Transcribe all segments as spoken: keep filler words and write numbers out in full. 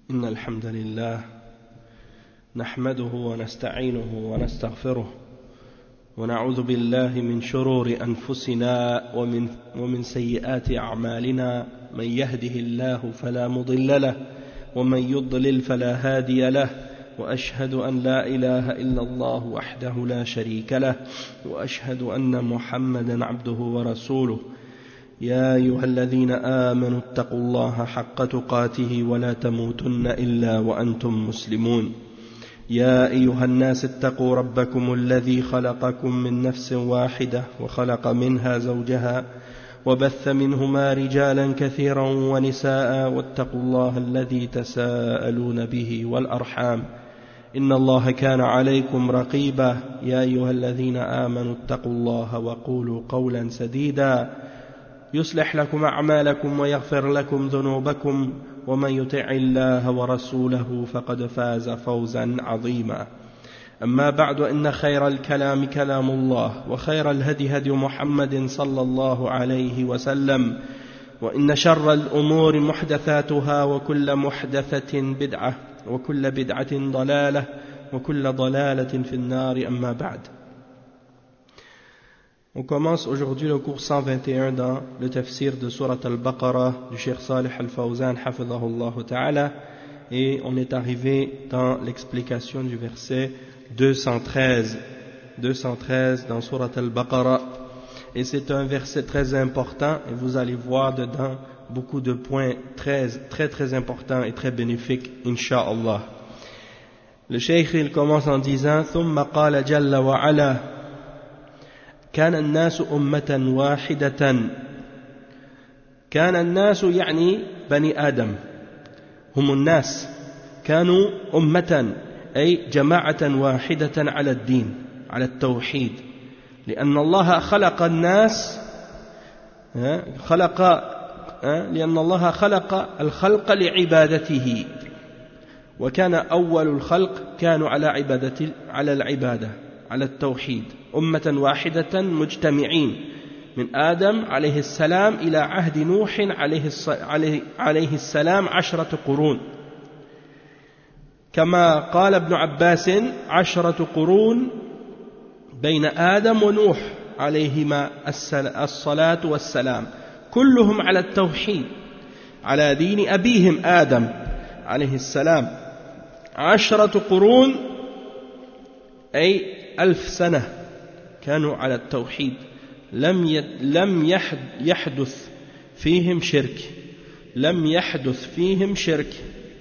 إن الحمد لله نحمده ونستعينه ونستغفره ونعوذ بالله من شرور أنفسنا ومن, ومن سيئات أعمالنا من يهده الله فلا مضل له ومن يضلل فلا هادي له وأشهد أن لا إله إلا الله وحده لا شريك له وأشهد أن محمدا عبده ورسوله يا أيها الذين آمنوا اتقوا الله حق تقاته ولا تموتن إلا وأنتم مسلمون يا أيها الناس اتقوا ربكم الذي خلقكم من نفس واحدة وخلق منها زوجها وبث منهما رجالا كثيرا ونساء واتقوا الله الذي تساءلون به والأرحام إن الله كان عليكم رقيبا يا أيها الذين آمنوا اتقوا الله وقولوا قولا سديدا يصلح لكم أعمالكم ويغفر لكم ذنوبكم ومن يطع الله ورسوله فقد فاز فوزا عظيما أما بعد إن خير الكلام كلام الله وخير الهدي هدي محمد صلى الله عليه وسلم وإن شر الأمور محدثاتها وكل محدثة بدعة وكل بدعة ضلالة وكل ضلالة في النار أما بعد. On commence aujourd'hui le cours cent vingt et un dans le tafsir de Surat al-Baqarah du Cheikh Salih al-Fawzan hafidhahullah ta'ala, et on est arrivé dans l'explication du verset deux cent treize dans Surat al-Baqarah, et c'est un verset très important et vous allez voir dedans beaucoup de points très très très importants et très bénéfiques insha'Allah. Le Cheikh il commence en disant ثم قال جل وعلا كان الناس أمة واحدة. كان الناس يعني بني آدم، هم الناس كانوا أمة أي جماعة واحدة على الدين على التوحيد، لأن الله خلق الناس خلق لأن الله خلق الخلق لعبادته، وكان أول الخلق كانوا على عبادة على العبادة على التوحيد أمة واحدة مجتمعين من آدم عليه السلام إلى عهد نوح عليه السلام عشرة قرون، كما قال ابن عباس عشرة قرون بين آدم ونوح عليهما الصلاة والسلام، كلهم على التوحيد على دين أبيهم آدم عليه السلام. عشرة قرون أي ألف سنة كانوا على التوحيد، لم لم يحدث فيهم شرك لم يحدث فيهم شرك.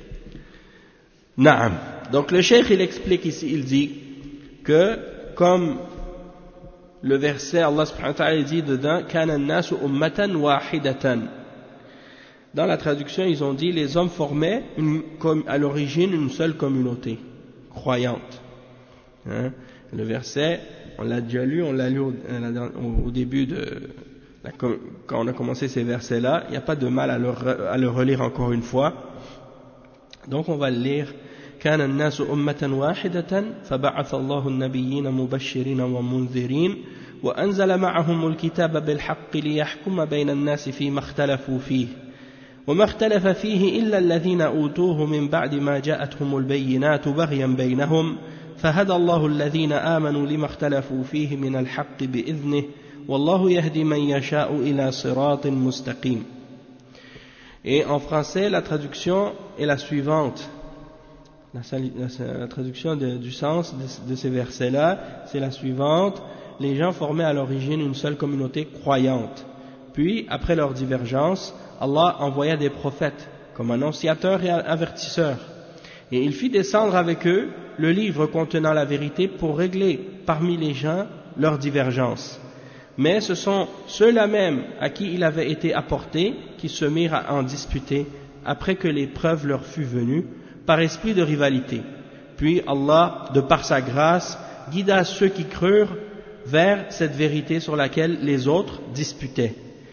نعم. Donc le cheikh il explique ici, il dit que comme le verset Allah subhanahu wa ta'ala dit dedans كان الناس أمة واحدة, dans la traduction ils ont dit les hommes formaient une, à l'origine une seule communauté croyante, hein? Le verset, on l'a déjà lu, on l'a lu au, au début de la, quand on a commencé ces versets-là. Il n'y a pas de mal à le, à le relire encore une fois. Donc on va le lire. كان الناس أمة واحدة فبعث الله النبيين مبشرين ومنذرين وأنزل معهم الكتاب بالحق ليحكم بين الناس فيما اختلفوا فيه وما اختلف فيه إلا الذين أوتوه من بعد ما جاءتهم البينات بغيا بينهم فهدى الله الذين آمنوا لما اختلفوا فيه من الحق بإذنه والله يهدي من يشاء إلى صراط مستقيم. Et en français, la traduction est la suivante. La, la, la traduction de, du sens de, de ces versets-là, c'est la suivante. Les gens formaient à l'origine une seule communauté croyante. Puis, après leur divergence, Allah envoya des prophètes comme annonciateurs et avertisseurs. Et il fit descendre avec eux le livre contenant la vérité pour régler parmi les gens leurs divergences. Mais ce sont ceux-là même à qui il avait été apporté qui se mirent à en disputer après que l'épreuve leur fut venue par esprit de rivalité. Puis Allah, de par sa grâce, guida ceux qui crurent vers cette vérité sur laquelle les autres disputaient.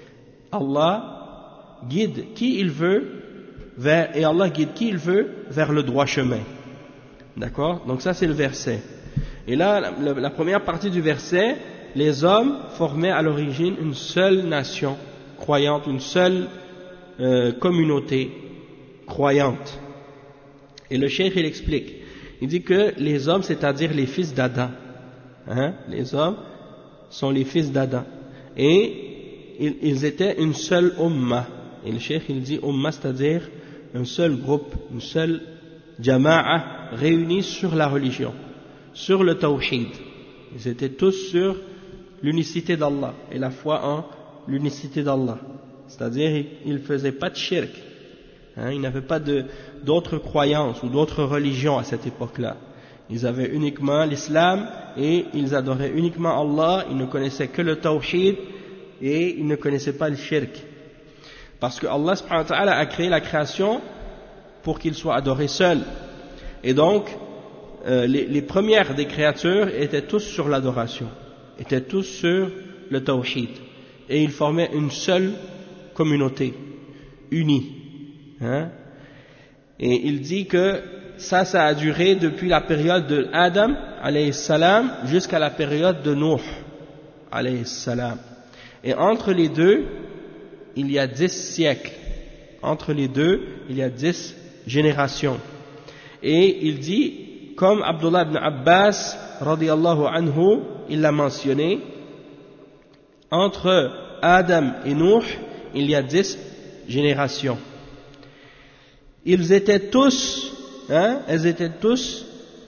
Allah guide qui il veut vers, et Allah guide qui il veut vers le droit chemin. D'accord? Donc ça c'est le verset. Et là, la, la première partie du verset, les hommes formaient à l'origine une seule nation croyante, une seule euh, communauté croyante. Et le cheikh il explique, il dit que les hommes, c'est-à-dire les fils d'Adam, hein, les hommes sont les fils d'Adam, et ils, ils étaient une seule umma. Et le cheikh il dit umma, c'est-à-dire un seul groupe, une seule jama'a réunie sur la religion, sur le tawhid. Ils étaient tous sur l'unicité d'Allah et la foi en l'unicité d'Allah. C'est-à-dire ils ne faisaient pas de shirk, hein, ils n'avaient pas de, d'autres croyances ou d'autres religions à cette époque-là. Ils avaient uniquement l'islam et ils adoraient uniquement Allah, ils ne connaissaient que le tawhid et ils ne connaissaient pas le shirk. Parce que Allah subhanahu wa ta'ala a créé la création pour qu'il soit adoré seul. Et donc, euh, les, les premières des créatures étaient tous sur l'adoration, étaient tous sur le tawhid. Et ils formaient une seule communauté, unie. Hein? Et il dit que ça, ça a duré depuis la période de Adam, alayhi salam, jusqu'à la période de Nuh, alayhi salam. Et entre les deux, il y a dix siècles. Entre les deux, il y a dix générations. Et il dit, comme Abdullah ibn Abbas, radiyallahu anhu, il l'a mentionné, entre Adam et Nuh, il y a dix générations. Ils étaient tous, hein, elles étaient tous,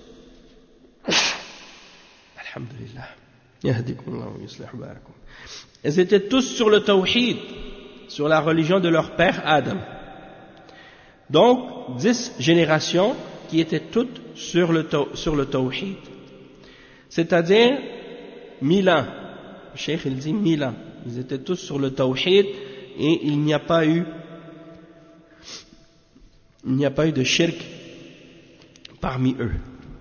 alhamdulillah, yahdikumullah wa yuslih balakum. Elles étaient tous sur le tawhid, sur la religion de leur père Adam. Donc, dix générations qui étaient toutes sur le, sur le tawhid. C'est-à-dire, mille ans. Le cheikh, il dit mille ans. Ils étaient tous sur le tawhid et il n'y a pas eu, il n'y a pas eu de shirk parmi eux.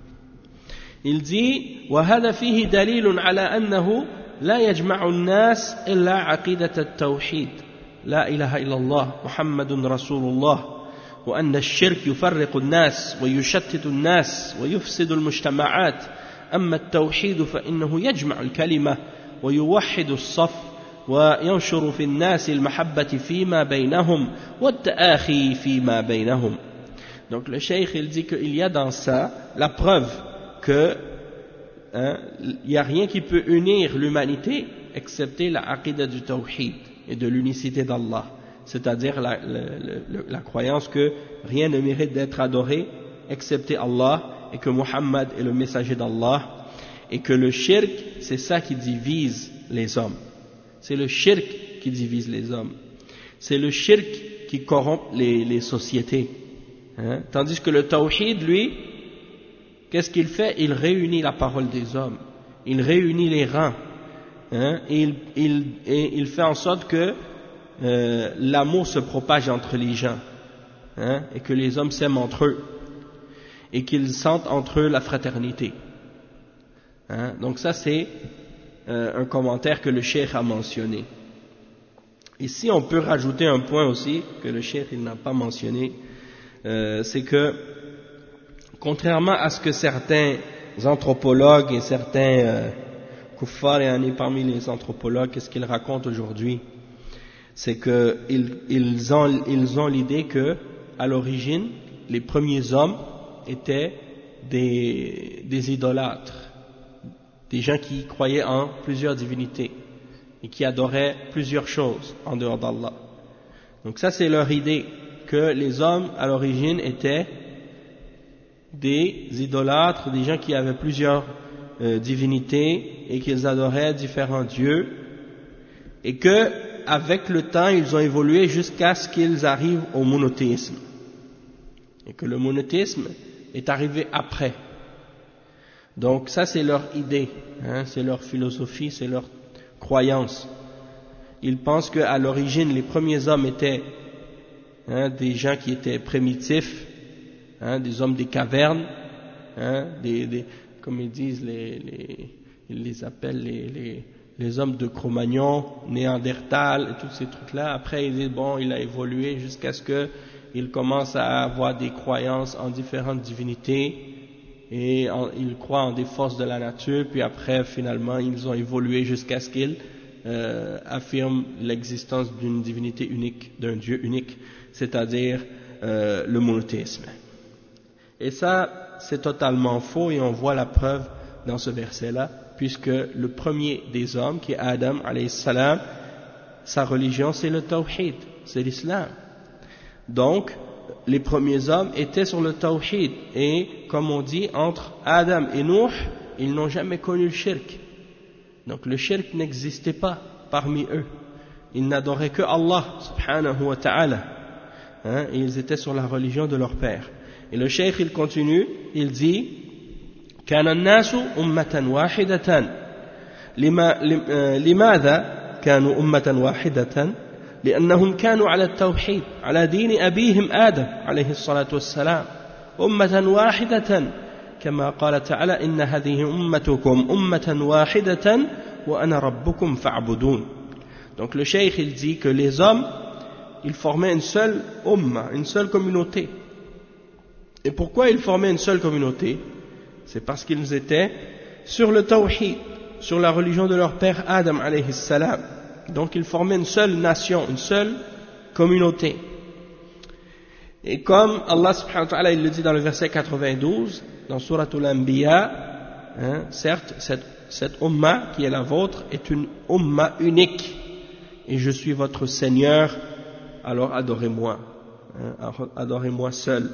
Il dit, وهذا فيه دليل على أنه لا يجمع الناس إلا عقيدة التوحيد لا إله إلا الله محمد رسول الله وأن الشرك يفرق الناس ويشتت الناس ويفسد المجتمعات أما التوحيد فإنه يجمع الكلمة ويوحد الصف وينشر في الناس المحبة فيما بينهم والتآخي فيما بينهم. Donc le cheikh il dit qu'il y a dans ça la preuve que hein, il n'y a rien qui peut unir l'humanité excepté la aqidah du tawhid et de l'unicité d'Allah, c'est-à-dire la, la, la, la croyance que rien ne mérite d'être adoré excepté Allah et que Muhammad est le messager d'Allah et que le shirk c'est ça qui divise les hommes. C'est le shirk qui divise les hommes. C'est le shirk qui corrompt les, les sociétés. Hein? Tandis que le tawhid, lui, qu'est-ce qu'il fait? Il réunit la parole des hommes. Il réunit les rangs. Hein? Et, il, il, et il fait en sorte que euh, l'amour se propage entre les gens. Hein? Et que les hommes s'aiment entre eux. Et qu'ils sentent entre eux la fraternité. Hein? Donc ça, c'est Euh, un commentaire que le cheikh a mentionné. Ici, on peut rajouter un point aussi que le cheikh il n'a pas mentionné, euh, c'est que contrairement à ce que certains anthropologues et certains euh, kuffar, et on est parmi les anthropologues, qu'est-ce qu'ils racontent aujourd'hui? C'est que ils, ils ont ils ont l'idée que à l'origine, les premiers hommes étaient des des idolâtres. Des gens qui croyaient en plusieurs divinités et qui adoraient plusieurs choses en dehors d'Allah. Donc ça c'est leur idée, que les hommes à l'origine étaient des idolâtres, des gens qui avaient plusieurs euh, divinités et qu'ils adoraient différents dieux et que avec le temps ils ont évolué jusqu'à ce qu'ils arrivent au monothéisme et que le monothéisme est arrivé après. Donc ça c'est leur idée, hein, c'est leur philosophie, c'est leur croyance. Ils pensent qu'à l'origine les premiers hommes étaient hein, des gens qui étaient primitifs, hein, des hommes des cavernes, hein, des, des, comme ils disent, les, les, ils les appellent les, les, les hommes de Cro-Magnon, Néandertal et tous ces trucs-là. Après ils disent bon, il a évolué jusqu'à ce qu'il commence à avoir des croyances en différentes divinités. Et en, ils croient en des forces de la nature, puis après finalement ils ont évolué jusqu'à ce qu'ils euh, affirment l'existence d'une divinité unique, d'un Dieu unique, c'est-à-dire euh, le monothéisme. Et ça, c'est totalement faux et on voit la preuve dans ce verset-là, puisque le premier des hommes, qui est Adam, alayhi salam, sa religion c'est le tawhid, c'est l'islam. Donc, les premiers hommes étaient sur le tawhid et, comme on dit, entre Adam et Nuh, ils n'ont jamais connu le shirk. Donc le shirk n'existait pas parmi eux. Ils n'adoraient que Allah subhanahu wa ta'ala. Hein, et ils étaient sur la religion de leur père. Et le cheikh il continue, il dit كان الناس أمة واحدة لماذا كانوا أمة واحدة لأنهم كانوا على التوحيد على دين أبيهم آدم عليه الصلاة والسلام أمة واحدة كما قال تعالى إن هذه أمتكم أمة واحدة وأنا ربكم فاعبدون. Donc le cheikh il dit que les hommes ils formaient une seule umma, une seule communauté. Et pourquoi ils formaient une seule communauté? C'est parce qu'ils étaient sur le tawhid, sur la religion de leur père Adam alayhi salam. Donc ils formaient une seule nation, une seule communauté. Et comme Allah subhanahu wa ta'ala il le dit dans le verset quatre-vingt-douze, dans Surat Al-Anbiya, hein, certes, cette, cette umma qui est la vôtre est une umma unique. Et je suis votre Seigneur, alors adorez-moi. Hein, adorez-moi seul.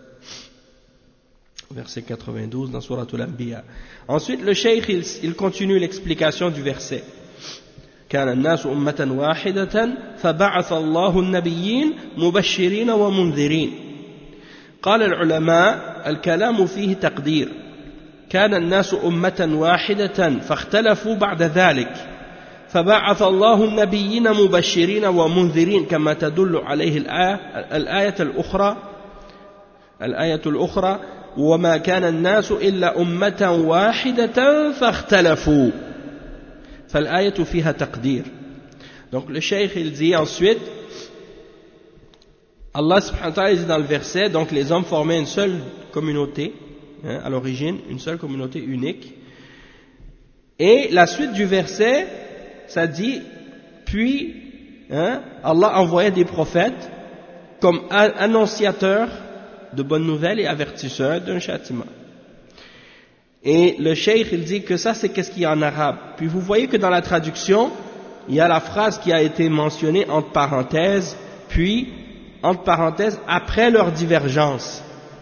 Verset quatre-vingt-douze dans Surat Al-Anbiya. Ensuite, le cheikh, il, il continue l'explication du verset. كان الناس أمة واحدة فبعث الله النبيين مبشرين ومنذرين. قال العلماء الكلام فيه تقدير. كان الناس أمة واحدة فاختلفوا بعد ذلك فبعث الله النبيين مبشرين ومنذرين كما تدل عليه الآية, الآية الأخرى الآية الأخرى وما كان الناس إلا أمة واحدة فاختلفوا فالآية فيها تقدير. Donc le cheikh il dit ensuite, Allah subhanahu wa ta'ala dit dans le verset, donc les hommes formaient une seule communauté, hein, à l'origine, une seule communauté unique. Et la suite du verset, ça dit, puis hein, Allah envoyait des prophètes comme annonciateurs de bonnes nouvelles et avertisseurs d'un châtiment. Et le cheikh il dit que ça c'est qu'est-ce qu'il y a en arabe. Puis vous voyez que dans la traduction il y a la phrase qui a été mentionnée entre parenthèses, puis entre parenthèses après leur divergence.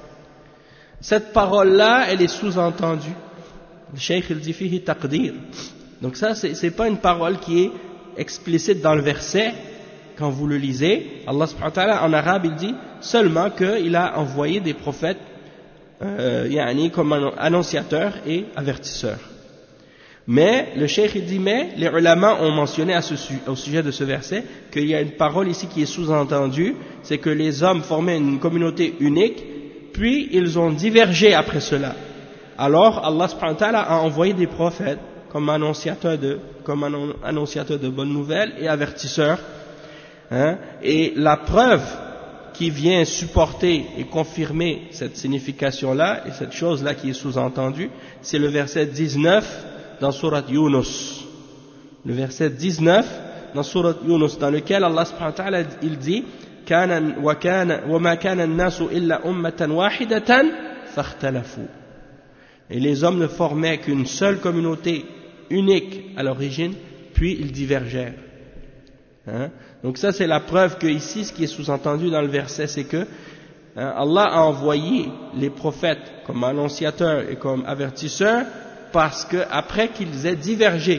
Cette parole là elle est sous-entendue. Le cheikh il dit fihi taqdir. Donc ça c'est, c'est pas une parole qui est explicite dans le verset. Quand vous le lisez, Allah subhanahu wa ta'ala en arabe il dit seulement qu'il a envoyé des prophètes euh, yani, comme annonciateurs et avertisseurs. Mais le cheikh il dit mais les ulama ont mentionné à ce, au sujet de ce verset qu'il y a une parole ici qui est sous-entendue, c'est que les hommes formaient une communauté unique, puis ils ont divergé après cela. Alors Allah subhanahu wa ta'ala a envoyé des prophètes comme annonciateurs de, comme annonciateurs de bonnes nouvelles et avertisseurs. Hein, et la preuve qui vient supporter et confirmer cette signification-là et cette chose-là qui est sous-entendue, c'est le verset dix-neuf dans Surat Yunus. Le verset dix-neuf dans Surat Yunus, dans lequel Allah subhanahu wa ta'ala il dit كَانَ وَمَا كَانَ النَّاسُ إِلَّا أُمَّةً وَاحِدَةً فَاخْتَلَفُوا. Et les hommes ne formaient qu'une seule communauté unique à l'origine, puis ils divergèrent. Hein? Donc ça c'est la preuve que ici ce qui est sous-entendu dans le verset c'est que hein, Allah a envoyé les prophètes comme annonciateurs et comme avertisseurs parce que après qu'ils aient divergé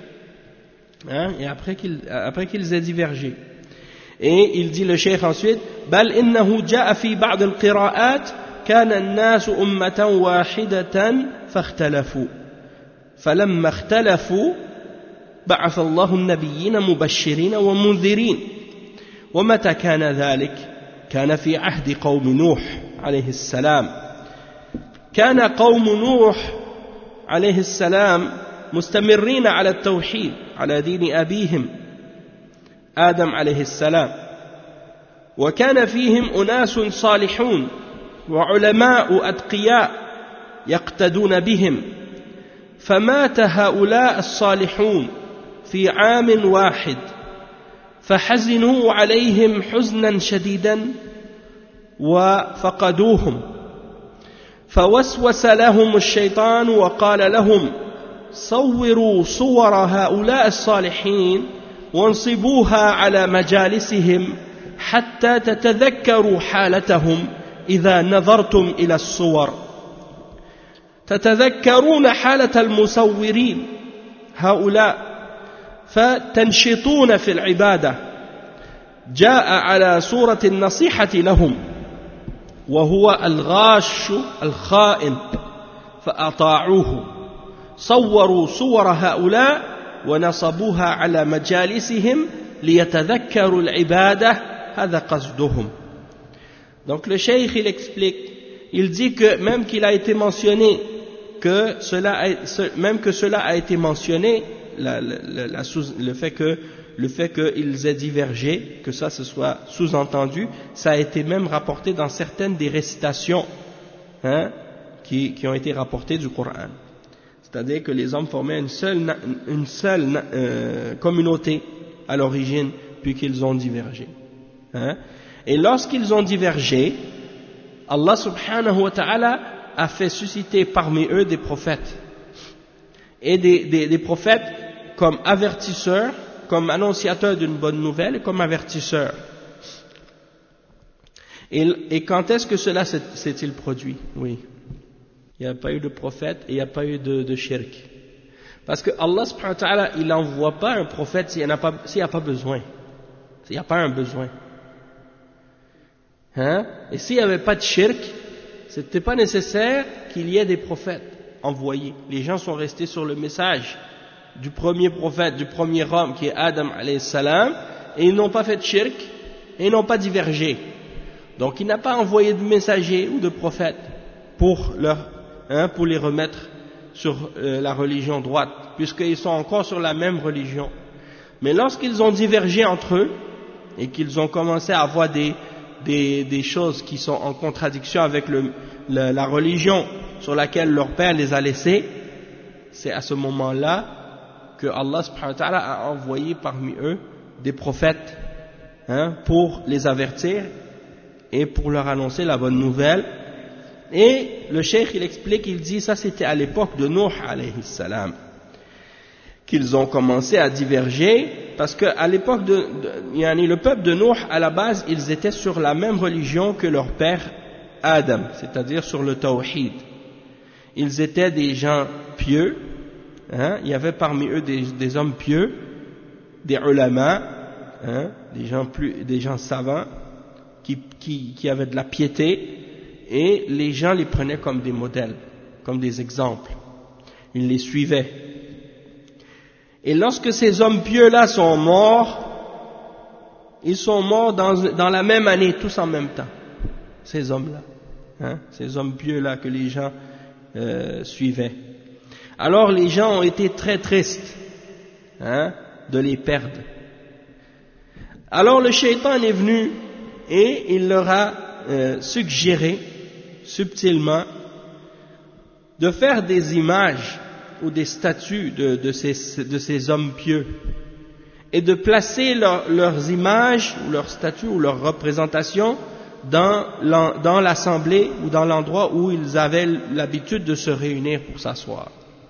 hein, et après qu'ils, après qu'ils aient divergé et il dit le cheikh ensuite بل إنه جاء في بعض القراءات كان الناس أمة واحدة فاختلفوا فلما اختلفوا بعث الله النبيين مبشرين ومنذرين. ومتى كان ذلك؟ كان في عهد قوم نوح عليه السلام. كان قوم نوح عليه السلام مستمرين على التوحيد على دين أبيهم آدم عليه السلام، وكان فيهم أناس صالحون وعلماء أتقياء يقتدون بهم، فمات هؤلاء الصالحون في عام واحد فحزنوا عليهم حزنا شديدا وفقدوهم، فوسوس لهم الشيطان وقال لهم صوروا صور هؤلاء الصالحين وانصبوها على مجالسهم حتى تتذكروا حالتهم إذا نظرتم إلى الصور تتذكرون حالة المصورين هؤلاء فتنشطون في العبادة جاء على صورة النصيحة لهم وهو الغاش الخائن فأطاعوه صوروا صور هؤلاء ونصبوها على مجالسهم ليتذكروا العبادة هذا قصدهم. Donc le cheikh il explique, il dit que même qu'il a été mentionné que cela a, même que cela a été mentionné la, la, la sous, le fait que le fait qu'ils aient divergé, que ça se soit sous-entendu, ça a été même rapporté dans certaines des récitations hein, qui, qui ont été rapportées du Coran. C'est-à-dire que les hommes formaient une seule, une seule euh, communauté à l'origine, puis qu'ils ont divergé. Hein. Et lorsqu'ils ont divergé, Allah subhanahu wa ta'ala a fait susciter parmi eux des prophètes. Et des, des, des prophètes comme avertisseurs, comme annonciateurs d'une bonne nouvelle et comme avertisseurs. Et, et quand est-ce que cela s'est-il produit? Oui. Il n'y a pas eu de prophète et il n'y a pas eu de, de shirk. Parce que Allah subhanahu wa ta'ala, il n'envoie pas un prophète s'il n'y a, a pas besoin. S'il n'y a pas un besoin. Hein? Et s'il n'y avait pas de shirk, ce n'était pas nécessaire qu'il y ait des prophètes envoyés. Les gens sont restés sur le message du premier prophète, du premier homme qui est Adam alayhi salam, et ils n'ont pas fait de shirk, et ils n'ont pas divergé. Donc il n'a pas envoyé de messagers ou de prophètes pour, leur, hein, pour les remettre sur euh, la religion droite, puisqu'ils sont encore sur la même religion. Mais lorsqu'ils ont divergé entre eux, et qu'ils ont commencé à avoir des, des, des choses qui sont en contradiction avec le, la, la religion sur laquelle leur père les a laissés, c'est à ce moment-là que Allah subhanahu wa ta'ala a envoyé parmi eux des prophètes hein, pour les avertir et pour leur annoncer la bonne nouvelle. Et le cheikh il explique, il dit ça c'était à l'époque de Nuh alayhi salam qu'ils ont commencé à diverger, parce qu'à l'époque de, de yani, le peuple de Nuh à la base ils étaient sur la même religion que leur père Adam, c'est-à-dire sur le tawhid. Ils étaient des gens pieux. Hein, il y avait parmi eux des, des hommes pieux, des ulama, hein, des gens plus, des gens savants qui, qui, qui avaient de la piété, et les gens les prenaient comme des modèles, comme des exemples. Ils les suivaient. Et lorsque ces hommes pieux-là sont morts, ils sont morts dans, dans la même année, tous en même temps. Ces hommes-là, hein, ces hommes pieux-là que les gens euh, suivaient. Alors les gens ont été très tristes hein, de les perdre. Alors le shaitan est venu et il leur a euh, suggéré subtilement de faire des images ou des statues de, de, ces, de ces hommes pieux et de placer leur, leurs images ou leurs statues ou leurs représentations dans, dans l'assemblée ou dans l'endroit où ils avaient l'habitude de se réunir pour s'asseoir.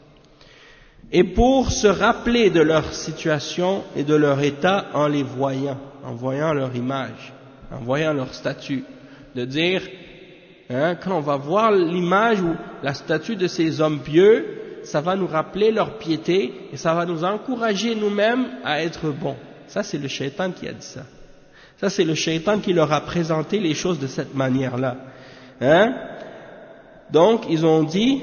Et pour se rappeler de leur situation et de leur état en les voyant, en voyant leur image, en voyant leur statut, de dire, hein, quand on va voir l'image ou la statue de ces hommes pieux, ça va nous rappeler leur piété et ça va nous encourager nous-mêmes à être bons. Ça c'est le shaitan qui a dit ça. Ça c'est le shaitan qui leur a présenté les choses de cette manière-là. Hein? Donc ils ont dit,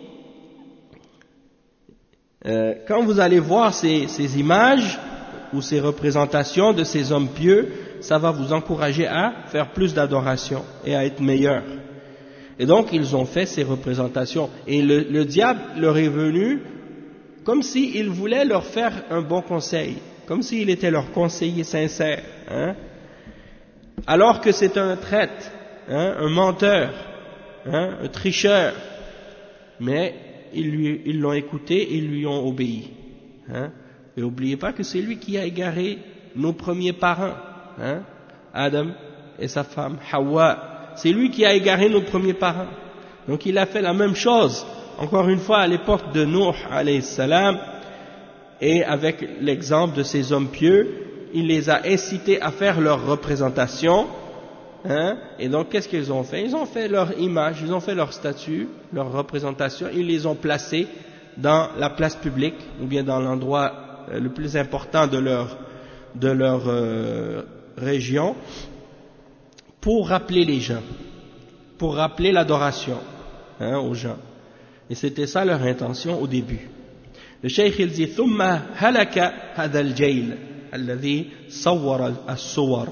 Euh, quand vous allez voir ces, ces images ou ces représentations de ces hommes pieux, ça va vous encourager à faire plus d'adoration et à être meilleur. Et donc ils ont fait ces représentations. Et le, le diable leur est venu comme s'il voulait leur faire un bon conseil, comme s'il était leur conseiller sincère. Hein? Alors que c'est un traître, hein, un menteur, hein, un tricheur. Mais Ils, lui, ils l'ont écouté et ils lui ont obéi. Hein? Et n'oubliez pas que c'est lui qui a égaré nos premiers parents, hein? Adam et sa femme Hawa. C'est lui qui a égaré nos premiers parents. Donc il a fait la même chose, encore une fois à l'époque de Nuh alayhi salam, et avec l'exemple de ces hommes pieux, il les a incités à faire leur représentation, hein, et donc qu'est-ce qu'ils ont fait? Ils ont fait leur image, ils ont fait leur statue, leur représentation, ils les ont placés dans la place publique, ou bien dans l'endroit euh, le plus important de leur, de leur euh, région, pour rappeler les gens, pour rappeler l'adoration, hein, aux gens. Et c'était ça leur intention au début. Le cheikh il dit ثم هلك هذا الجيل الذي صور الصور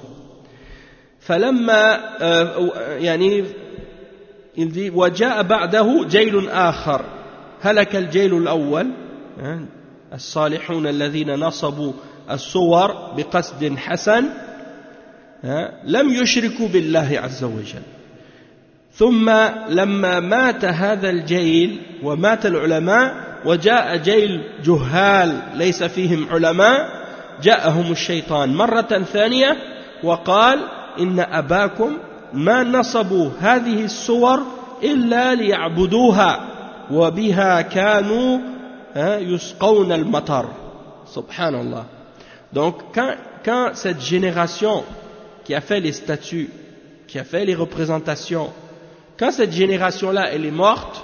فلما يعني il dit وجاء بعده جيل آخر هلك الجيل الأول الصالحون الذين نصبوا الصور بقصد حسن لم يشركوا بالله عز وجل ثم لما مات هذا الجيل ومات العلماء وجاء جيل جهال ليس فيهم علماء جاءهم الشيطان مرة ثانية وقال إن أباكم ما نصبوا هذه الصور إلا ليعبدوها وبها كانوا يسقون المطر سبحان الله. Donc quand, quand cette génération qui a fait les statues, qui a fait les représentations, quand cette génération-là elle est morte,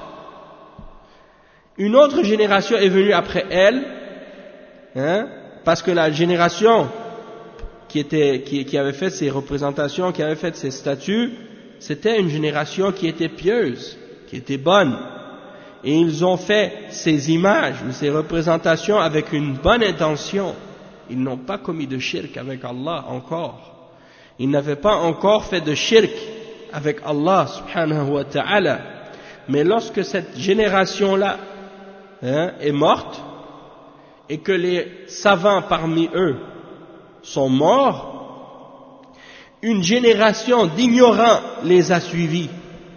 une autre génération est venue après elle, hein, parce que la génération qui, était, qui, qui avait fait ces représentations, qui avait fait ces statues, c'était une génération qui était pieuse, qui était bonne. Et ils ont fait ces images ou ces représentations avec une bonne intention. Ils n'ont pas commis de shirk avec Allah encore. Ils n'avaient pas encore fait de shirk avec Allah subhanahu wa ta'ala. Mais lorsque cette génération-là hein, est morte et que les savants parmi eux sont morts, une génération d'ignorants les a suivis,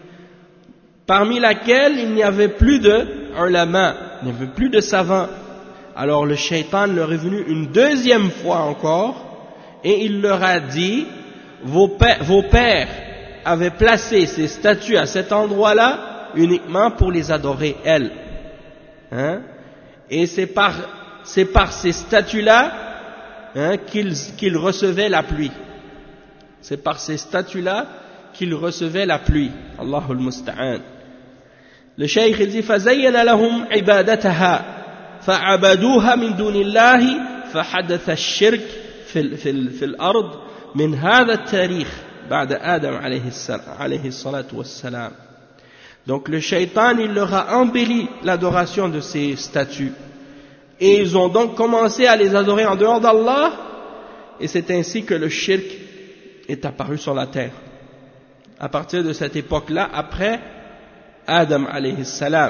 parmi laquelle il n'y avait plus de ulama, il n'y avait plus de savants. Alors le shaitan leur est venu une deuxième fois encore et il leur a dit vos pères, vos pères avaient placé ces statues à cet endroit-là uniquement pour les adorer elles. Hein? Et c'est par, c'est par ces statues-là hein, qu'ils, qu'ils recevaient la pluie. C'est par ces statues-là qu'ils recevaient la pluie. Allahul Musta'an. Le cheikh dit فَزَيَّنَ لَهُمْ عِبَادَتَهَا فَعَبَدُوهَا مِنْ دُونِ اللَّهِ فَحَدَثَ الشِّرْكِ في, في, في الأرض من هذا التاريخ بعد آدم عليه الصلاة والسلام. Donc le shaitan il leur a embelli l'adoration de ces statues et ils ont donc commencé à les adorer en dehors d'Allah et c'est ainsi que le shirk est apparu sur la terre à partir de cette époque-là après Adam alayhi salam.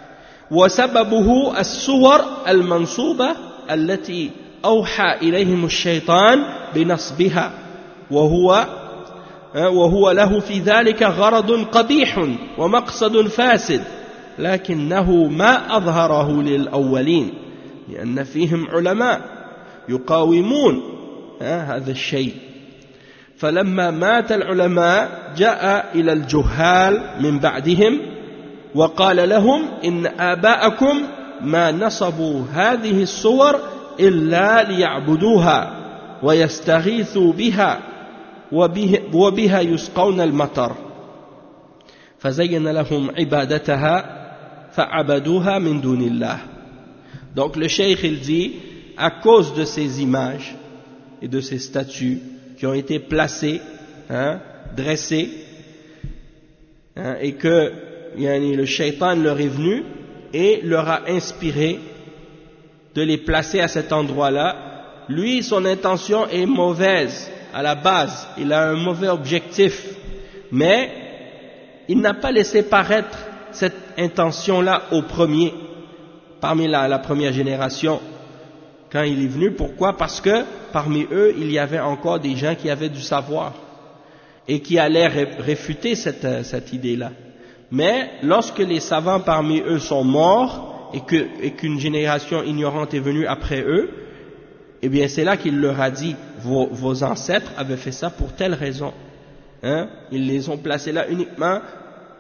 وسببه الصور المنصوبة التي أوحى إليهم الشيطان بنصبها وهو وهو له في ذلك غرض قبيح ومقصد فاسد لكنه ما أظهره للأولين لأن فيهم علماء يقاومون هذا الشيء فلما مات العلماء جاء إلى الجهال من بعدهم وقال لهم إن آباءكم ما نصبوا هذه الصور إلا ليعبدوها ويستغيثوا بها وبها يسقون المطر فزين لهم عبادتها فعبدوها من دون الله. Donc le cheikh il dit à cause de ces images et de ces statues qui ont été placées, hein, dressées, hein, et que yani, le shaitan leur est venu et leur a inspiré de les placer à cet endroit-là. Lui, son intention est mauvaise à la base, il a un mauvais objectif, mais il n'a pas laissé paraître cette intention-là au premier, parmi la, la première génération, quand il est venu. Pourquoi? Parce que parmi eux, il y avait encore des gens qui avaient du savoir et qui allaient réfuter cette, cette idée-là. Mais lorsque les savants parmi eux sont morts et, que, et qu'une génération ignorante est venue après eux, eh bien c'est là qu'il leur a dit vos, vos ancêtres avaient fait ça pour telle raison, hein? Ils les ont placés là uniquement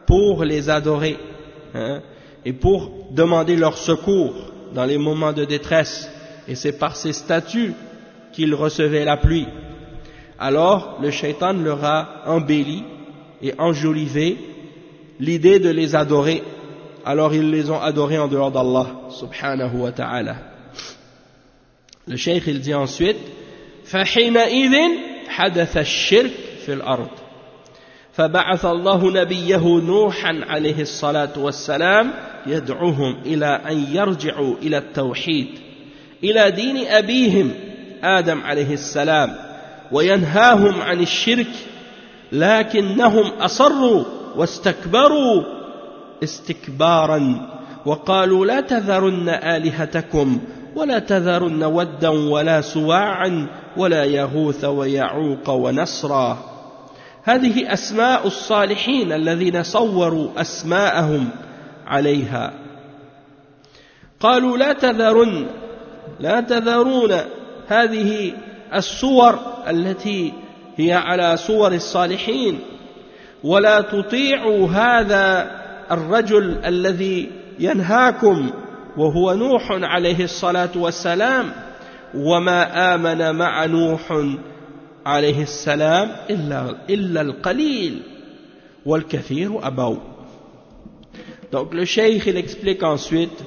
pour les adorer, hein, et pour demander leur secours dans les moments de détresse, et c'est par ces statues qu'ils recevaient la pluie. Alors le shaitan leur a embelli et enjolivé l'idée de les adorer, alors ils les ont adorés en dehors d'Allah subhanahu wa ta'ala. Le cheikh il dit ensuite فحينئذ حدث الشرك في الأرض فبعث الله نبيه نوحا عليه الصلاة والسلام يدعوهم إلى أن يرجعوا إلى التوحيد إلى دين أبيهم آدم عليه السلام وينهاهم عن الشرك لكنهم أصروا واستكبروا استكبارا وقالوا لا تذرن آلهتكم ولا تذرن ودا ولا سواعا ولا يغوث ويعوق ونسرا هذه أسماء الصالحين الذين صوروا أسماءهم عليها قالوا لا تذرن لا تذرون هذه الصور التي هي على صور الصالحين ولا تطيعوا هذا الرجل الذي ينهاكم وهو نوح عليه الصلاة والسلام وما آمن مع نوح عليه السلام إلا, إلا القليل والكثير أبوا. Donc le cheikh il explique ensuite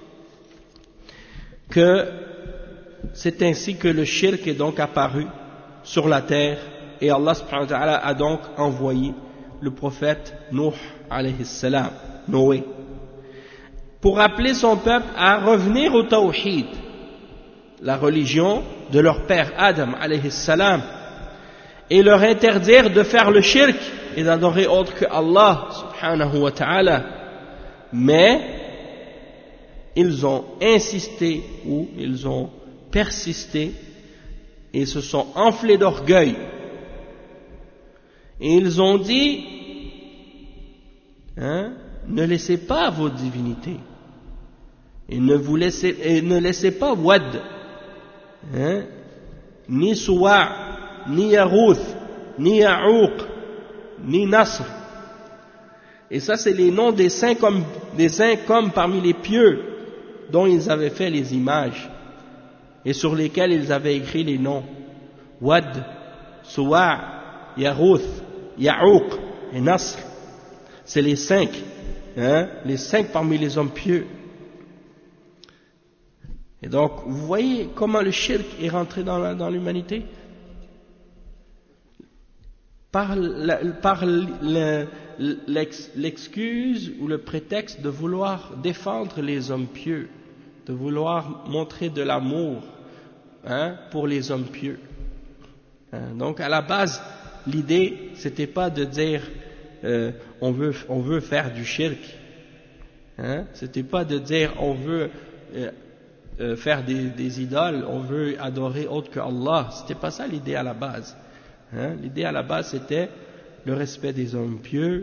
que c'est ainsi que le shirk est donc apparu sur la terre et Allah subhanahu wa ta'ala a donc envoyé le prophète Nuh alayhi salam, Noé, pour appeler son peuple à revenir au tawhid, la religion de leur père Adam alayhi salam, et leur interdire de faire le shirk et d'adorer autre que Allah subhanahu wa ta'ala. Mais ils ont insisté ou ils ont persisté et se sont enflés d'orgueil et ils ont dit hein, ne laissez pas vos divinités et ne vous laissez et ne laissez pas Wad, hein, ni Suwa, ni Yarouth, ni Ya'ouq, ni Nasr. Et ça c'est les noms des cinq hommes, des cinq hommes parmi les pieux dont ils avaient fait les images et sur lesquels ils avaient écrit les noms Wad, Suwa, Yarouth, Ya'ouq et Nasr. C'est les cinq, hein, les cinq parmi les hommes pieux. Et donc, vous voyez comment le shirk est rentré dans, la, dans l'humanité par, la, par le, l'ex, l'excuse ou le prétexte de vouloir défendre les hommes pieux, de vouloir montrer de l'amour, hein, pour les hommes pieux. Hein, donc, à la base, l'idée, c'était pas de dire euh, on veut on veut faire du shirk. Hein, c'était pas de dire on veut euh, euh, faire des, des idoles, on veut adorer autre que Allah. C'était pas ça l'idée à la base. Hein, l'idée à la base c'était le respect des hommes pieux,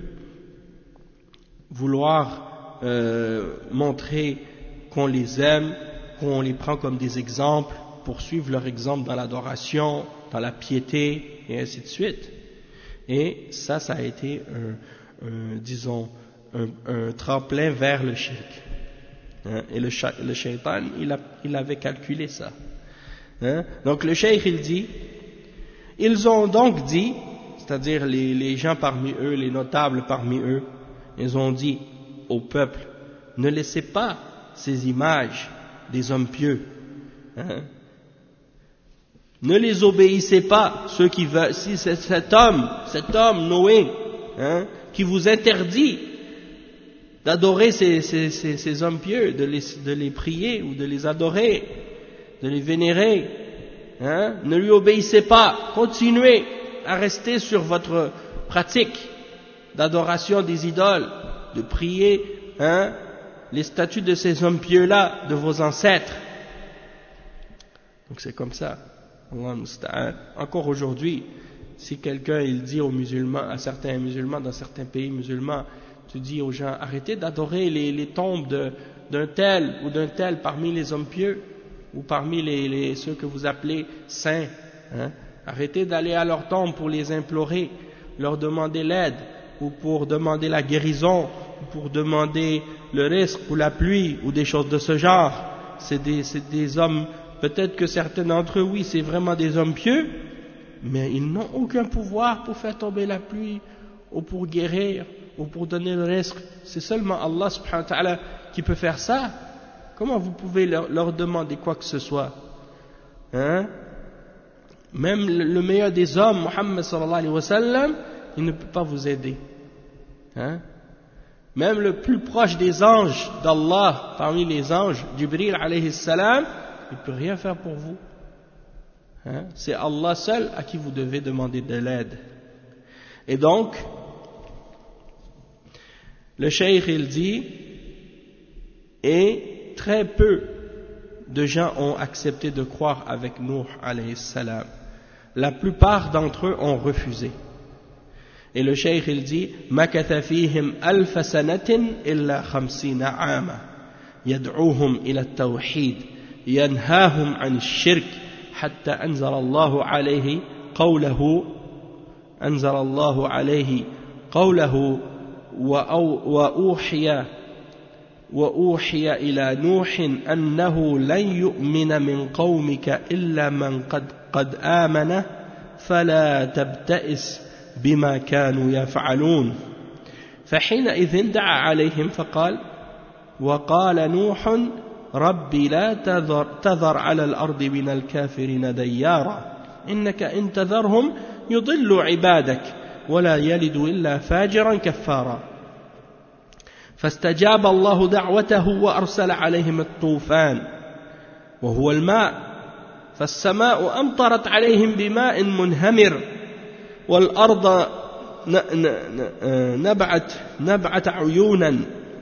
vouloir euh, montrer qu'on les aime, qu'on les prend comme des exemples, pour suivre leur exemple dans l'adoration, dans la piété, et ainsi de suite. Et ça, ça a été, un, un, disons, un, un tremplin vers le shirk. Hein? Et le, le shaitan, il, a, il avait calculé ça. Hein? Donc le cheikh, il dit, ils ont donc dit, c'est-à-dire les, les gens parmi eux, les notables parmi eux, ils ont dit au peuple, ne laissez pas ces images des hommes pieux. Hein? Ne les obéissez pas, ceux qui veulent. Si c'est cet homme, cet homme Noé, hein, qui vous interdit d'adorer ces, ces, ces, ces hommes pieux, de les, de les prier ou de les adorer, de les vénérer, hein, ne lui obéissez pas. Continuez à rester sur votre pratique d'adoration des idoles, de prier, hein, les statues de ces hommes pieux-là, de vos ancêtres. Donc c'est comme ça. Encore aujourd'hui, si quelqu'un il dit aux musulmans, à certains musulmans dans certains pays musulmans, tu dis aux gens arrêtez d'adorer les, les tombes de, d'un tel ou d'un tel parmi les hommes pieux ou parmi les, les, ceux que vous appelez saints, hein? Arrêtez d'aller à leurs tombes pour les implorer, leur demander l'aide, ou pour demander la guérison, ou pour demander le risque ou la pluie, ou des choses de ce genre. C'est des, c'est des hommes, peut-être que certains d'entre eux, oui, c'est vraiment des hommes pieux, mais ils n'ont aucun pouvoir pour faire tomber la pluie, ou pour guérir, ou pour donner le risque. C'est seulement Allah subhanahu wa ta'ala qui peut faire ça. Comment vous pouvez leur, leur demander quoi que ce soit, hein? Même le meilleur des hommes, Muhammad sallallahu alayhi wa sallam, il ne peut pas vous aider, hein? Même le plus proche des anges d'Allah, parmi les anges, Jibril alayhi salam, il ne peut rien faire pour vous, hein? C'est Allah seul à qui vous devez demander de l'aide. Et donc, le cheikh il dit, et très peu de gens ont accepté de croire avec Nuh alayhi salam. La plupart d'entre eux ont refusé. Et le cheikh il dit, makatha fihim alf sanatin illa khamsina ama yad'uhum ila at-tawhid yanhahum 'an ash-shirk hatta anzala Allahu alayhi qawlahu anzala Allahu alayhi qawlahu وأوحي وأوحي إلى نوح أنه لن يؤمن من قومك إلا من قد قد آمن فلا تبتئس بما كانوا يفعلون فحينئذ دعا عليهم فقال وقال نوح ربي لا تذر, تذر على الأرض من الكافرين ديارا إنك إن تذرهم يضل عبادك ولا يلد إلا فاجرا كفارا فاستجاب الله دعوته وأرسل عليهم الطوفان وهو الماء فالسماء أمطرت عليهم بماء منهمر والأرض نبعت نبعت عيونا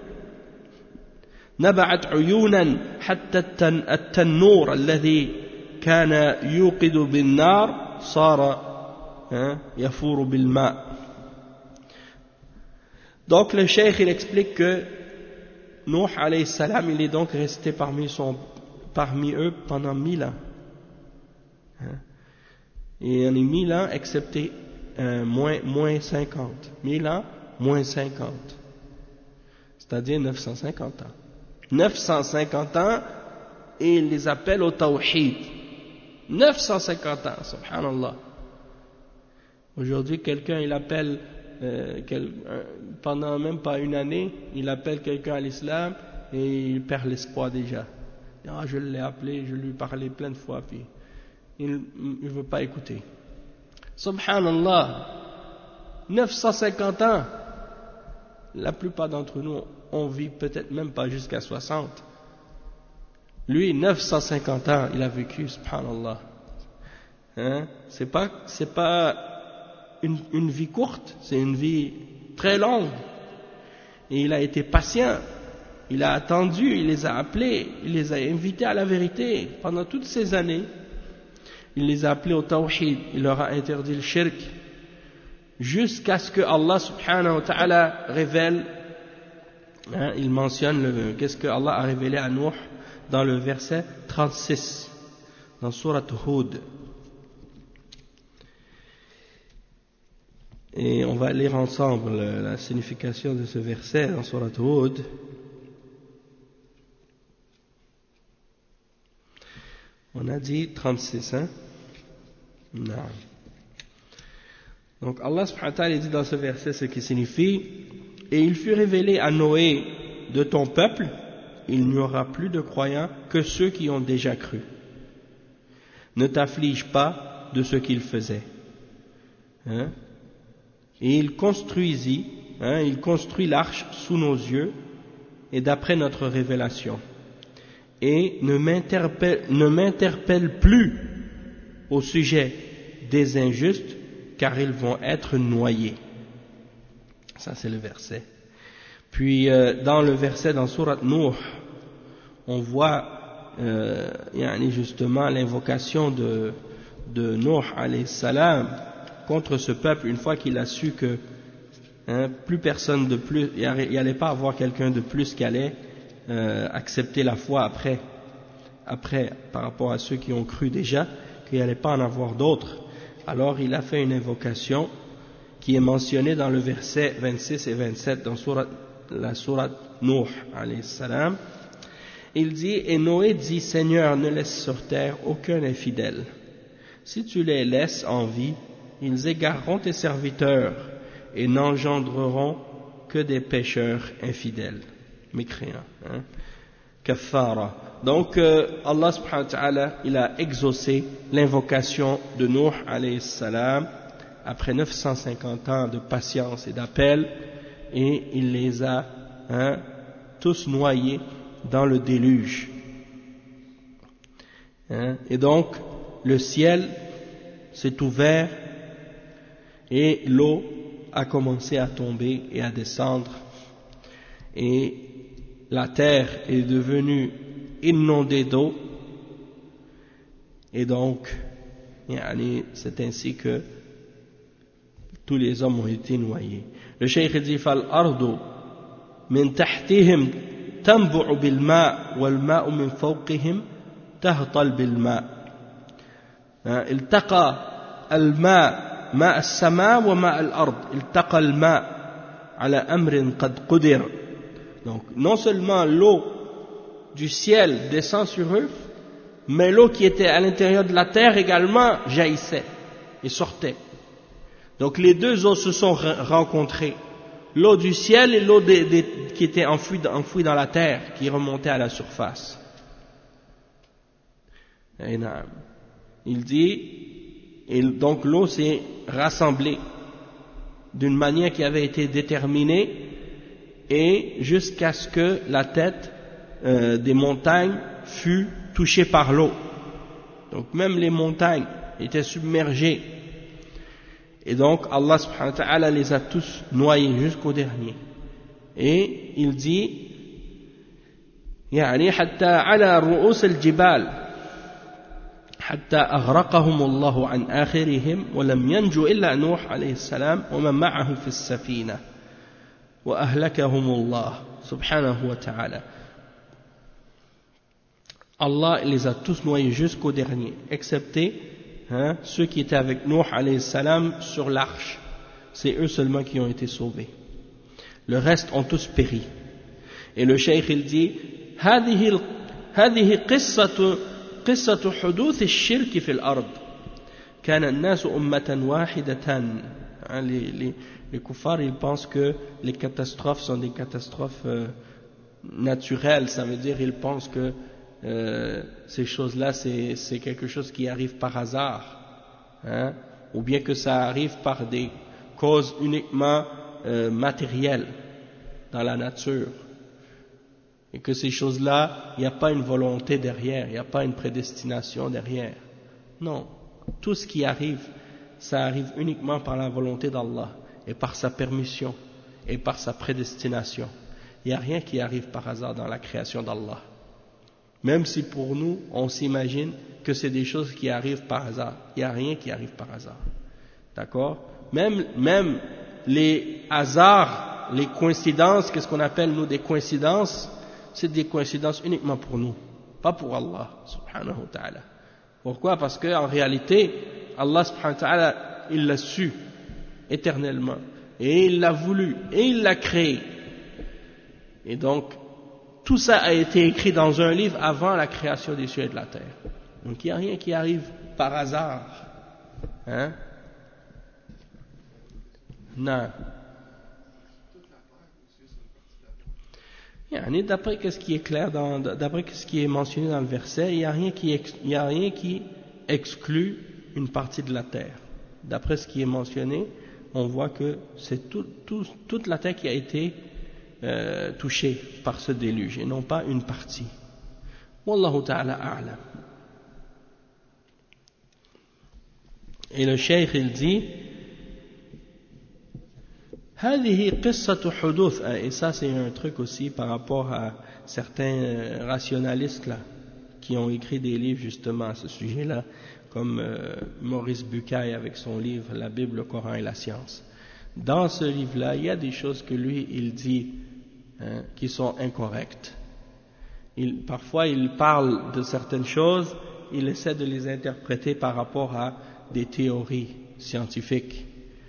نبعت عيونا حتى التنور الذي كان يوقد بالنار صار يفور بالماء. Donc le cheikh il explique que Nuh alayhi salam il est donc resté parmi, son, parmi eux pendant mille ans. Et en est mille ans excepté euh, moins, moins cinquante. Mille ans moins cinquante. C'est-à-dire neuf cent cinquante ans. neuf cent cinquante ans et il les appelle au tawhid. neuf cent cinquante ans, subhanallah. Aujourd'hui, quelqu'un, il appelle, euh, quel, euh, pendant même pas une année, il appelle quelqu'un à l'islam et il perd l'espoir déjà. Ah, je l'ai appelé, je lui ai parlé plein de fois, puis il ne veut pas écouter. Subhanallah, neuf cent cinquante ans, la plupart d'entre nous, on vit peut-être même pas jusqu'à soixante. Lui, neuf cent cinquante ans, il a vécu, subhanallah. Hein? C'est pas, c'est pas Une, une vie courte, c'est une vie très longue. Et il a été patient, il a attendu, il les a appelés, il les a invités à la vérité pendant toutes ces années. Il les a appelés au tawhid, il leur a interdit le shirk, jusqu'à ce que Allah subhanahu wa ta'ala révèle, hein, il mentionne le, qu'est-ce que Allah a révélé à Nuh dans le verset trente-six, dans Surat Hud. Et on va lire ensemble la signification de ce verset dans Surat Hud. On a dit trente-six, hein? Non. Donc Allah subhanahu wa ta'ala dit dans ce verset ce qui signifie: et il fut révélé à Noé de ton peuple, il n'y aura plus de croyants que ceux qui ont déjà cru. Ne t'afflige pas de ce qu'ils faisaient. Hein? Et il construisit, hein, il construit l'arche sous nos yeux et d'après notre révélation. Et ne m'interpelle, ne m'interpelle plus au sujet des injustes, car ils vont être noyés. Ça c'est le verset. Puis euh, dans le verset dans Surat Nuh, on voit euh, justement l'invocation de, de Nuh alayhi salam contre ce peuple, une fois qu'il a su que hein, plus personne de plus, il n'y allait pas avoir quelqu'un de plus qui allait euh, accepter la foi après, après, par rapport à ceux qui ont cru déjà, qu'il n'y allait pas en avoir d'autres. Alors il a fait une invocation qui est mentionné dans le verset vingt-six et vingt-sept dans surat, la sourate Nuh alayhi salam. Il dit, et Noé dit, Seigneur, ne laisse sur terre aucun infidèle. Si tu les laisses en vie, ils égareront tes serviteurs et n'engendreront que des pécheurs infidèles, mécréants. Hein? Kaffara. Donc, euh, Allah subhanahu wa ta'ala, il a exaucé l'invocation de Nuh alayhi salam après neuf cent cinquante ans de patience et d'appel, et il les a hein, tous noyés dans le déluge. Hein? Et donc, le ciel s'est ouvert et l'eau a commencé à tomber et à descendre, et la terre est devenue inondée d'eau, et donc c'est ainsi que tous les hommes ont été noyés. Le cheikh dit fal ardu min tahtihim tanbu'u bil ma' wal ma'u min fawqihim tahtal bil ma'. التقى الماء ماء السماء وماء الأرض التقى الماء على أمر قد قدر. Donc non seulement l'eau du ciel descend sur eux, mais l'eau qui était à l'intérieur de la terre également jaillissait et sortait. Donc les deux eaux se sont rencontrées, l'eau du ciel et l'eau des, des, qui était enfouie, enfouie dans la terre, qui remontait à la surface. Il dit, et donc l'eau s'est rassemblée d'une manière qui avait été déterminée, et jusqu'à ce que la tête euh, des montagnes fût touchée par l'eau. Donc même les montagnes étaient submergées. Et donc Allah subhanahu wa ta'ala les a tous noyés jusqu'au dernier. Et il dit, يعني حتى على رؤوس الجبال حتى أغرقهم الله عن آخرهم ولم ينجو إلا نوح عليه السلام ومن معه في السفينة وأهلكهم الله سبحانه وتعالى. Allah les a tous noyés jusqu'au dernier, excepté hein, ceux qui étaient avec Nuh alayhi salam sur l'arche. C'est eux seulement qui ont été sauvés. Le reste ont tous péri. Et le cheikh il dit هذه هذه قصة قصة حدوث الشرك في الأرض كان الناس أمة واحدة. Les, les, les kuffars ils pensent que les catastrophes sont des catastrophes euh, naturelles. Ça veut dire ils pensent que euh, ces choses-là c'est, c'est quelque chose qui arrive par hasard, hein, ou bien que ça arrive par des causes uniquement euh, matérielles dans la nature, et que ces choses-là, il n'y a pas une volonté derrière, il n'y a pas une prédestination derrière. Non, tout ce qui arrive, ça arrive uniquement par la volonté d'Allah, et par sa permission, et par sa prédestination. Il n'y a rien qui arrive par hasard dans la création d'Allah. Même si pour nous, on s'imagine que c'est des choses qui arrivent par hasard. Il n'y a rien qui arrive par hasard. D'accord ? Même, même les hasards, les coïncidences, qu'est-ce qu'on appelle nous des coïncidences ? C'est des coïncidences uniquement pour nous, pas pour Allah subhanahu wa ta'ala. Pourquoi ? Parce qu'en réalité, Allah subhanahu wa ta'ala, il l'a su éternellement, et il l'a voulu, et il l'a créé. Et donc, tout ça a été écrit dans un livre avant la création des cieux et de la terre. Donc il n'y a rien qui arrive par hasard. Hein? Non. D'après ce qui est clair, dans, d'après ce qui est mentionné dans le verset, il n'y a rien qui, il n'y a rien qui exclut une partie de la terre. D'après ce qui est mentionné, on voit que c'est tout, tout, toute la terre qui a été euh, touchée par ce déluge, et non pas une partie. Wallahu ta'ala a'lam. Et le cheikh il dit, هذه قصة حدوث, et ça c'est un truc aussi par rapport à certains rationalistes là, qui ont écrit des livres justement à ce sujet-là, comme euh, Maurice Bucaille avec son livre La Bible, le Coran et la science. Dans ce livre-là, il y a des choses que lui il dit hein, qui sont incorrectes. Il, parfois il parle de certaines choses, il essaie de les interpréter par rapport à des théories scientifiques.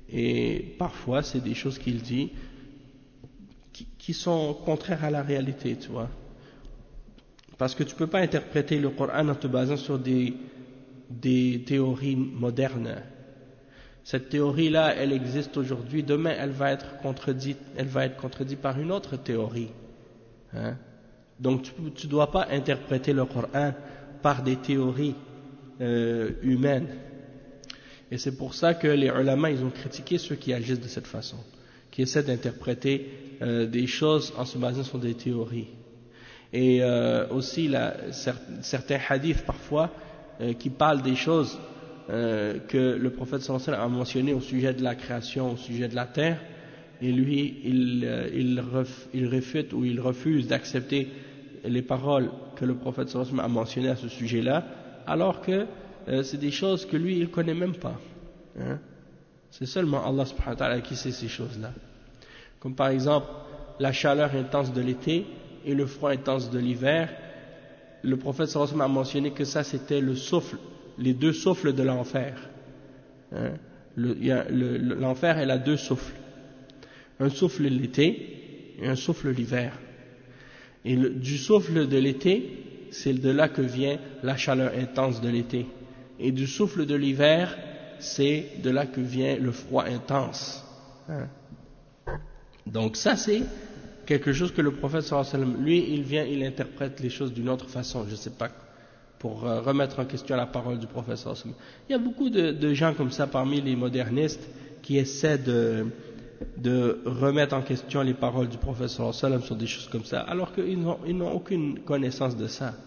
Et parfois, c'est des choses qu'il dit qui, qui sont contraires à la réalité, tu vois. Parce que tu ne peux pas interpréter le Coran en te basant sur des, des théories modernes. Cette théorie-là, elle existe aujourd'hui. Demain, elle va être contredite, elle va être contredite par une autre théorie. Hein? Donc, tu ne dois pas interpréter le Coran par des théories euh, humaines. Et c'est pour ça que les ulama, ils ont critiqué ceux qui agissent de cette façon, qui essaient d'interpréter euh, des choses en se basant sur des théories. Et euh, aussi, la, certains hadiths parfois euh, qui parlent des choses euh, que le prophète sallallahu alayhi wa sallam a mentionnées au sujet de la création, au sujet de la terre, et lui, il, euh, il, ref, il réfute ou il refuse d'accepter les paroles que le prophète sallallahu alayhi wa sallam a mentionnées à ce sujet-là, alors que euh, c'est des choses que lui, il ne connaît même pas. Hein? C'est seulement Allah subhanahu wa ta'ala qui sait ces choses-là. Comme par exemple, la chaleur intense de l'été et le froid intense de l'hiver. Le prophète sallallahu alayhi wa sallam a mentionné que ça c'était le souffle, les deux souffles de l'enfer. Hein? Le, il y a le, l'enfer elle a deux souffles, un souffle l'été et un souffle l'hiver. Et le, du souffle de l'été, c'est de là que vient la chaleur intense de l'été, et du souffle de l'hiver, c'est de là que vient le froid intense. Hein? Donc ça c'est quelque chose que le prophète sallallahu alayhi wa sallam, lui, il vient, il interprète les choses d'une autre façon, je ne sais pas, pour euh, remettre en question la parole du prophète sallallahu alayhi wa sallam. Il y a beaucoup de, de gens comme ça parmi les modernistes qui essaient de, de remettre en question les paroles du prophète sallallahu alayhi wa sallam sur des choses comme ça, alors qu'ils n'ont, ils n'ont aucune connaissance de ça.